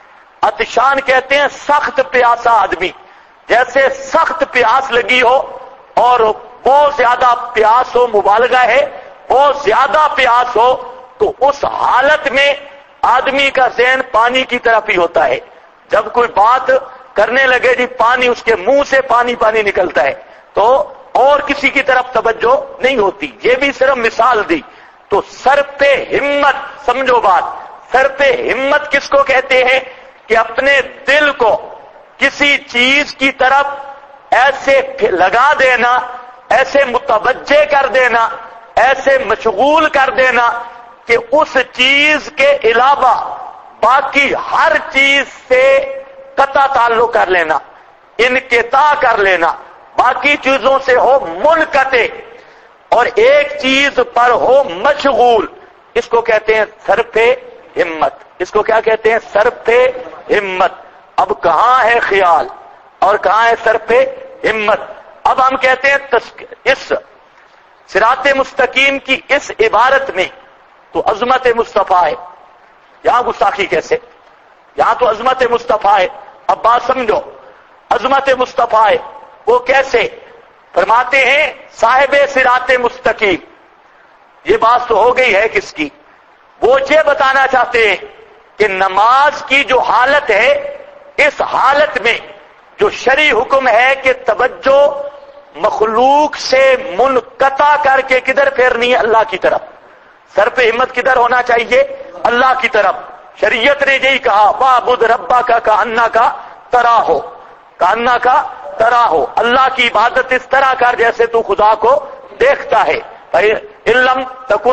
عطشان کہتے ہیں سخت پیاسا آدمی. جیسے سخت پیاس لگی ہو اور بہت زیادہ پیاس ہو، مبالغہ ہے، بہت زیادہ پیاس ہو، تو اس حالت میں آدمی کا ذہن پانی کی طرف ہی ہوتا ہے. جب کوئی بات کرنے لگے جی پانی، اس کے منہ سے پانی پانی نکلتا ہے، تو اور کسی کی طرف توجہ نہیں ہوتی. یہ بھی صرف مثال دی. تو صرف ہمت، سمجھو بات، صرف ہمت کس کو کہتے ہیں؟ کہ اپنے دل کو کسی چیز کی طرف ایسے لگا دینا، ایسے متوجہ کر دینا، ایسے مشغول کر دینا کہ اس چیز کے علاوہ باقی ہر چیز سے قطع تعلق کر لینا، انقطاع کر لینا، باقی چیزوں سے ہو منقطع اور ایک چیز پر ہو مشغول. اس کو کہتے ہیں صرف ہمت. اس کو کیا کہتے ہیں؟ صرف ہمت. اب کہاں ہے خیال اور کہاں ہے صرف ہمت؟ اب ہم کہتے ہیں اس صراط مستقیم کی اس عبارت میں تو عظمت مصطفیٰ ہے. یہاں گستاخی کیسے؟ یہاں تو عظمت مصطفیٰ ہے. اب بات سمجھو، عظمت مصطفیٰ ہے وہ کیسے؟ فرماتے ہیں صاحب صراط مستقیم. یہ بات تو ہو گئی ہے کس کی؟ وہ یہ بتانا چاہتے ہیں کہ نماز کی جو حالت ہے، اس حالت میں جو شرعی حکم ہے کہ توجہ مخلوق سے منقطع کر کے کدھر پھیرنی ہے؟ اللہ کی طرف. صرف ہمت کدھر ہونا چاہیے؟ اللہ کی طرف. شریعت نے یہی کہا وَاعْبُدْ رَبَّكَ كَأَنَّكَ تَرَاهُ، كَأَنَّكَ تَرَاهُ. اللہ کی عبادت اس طرح کر جیسے تو خدا کو دیکھتا ہے. فَإِن لَّمْ تَكُن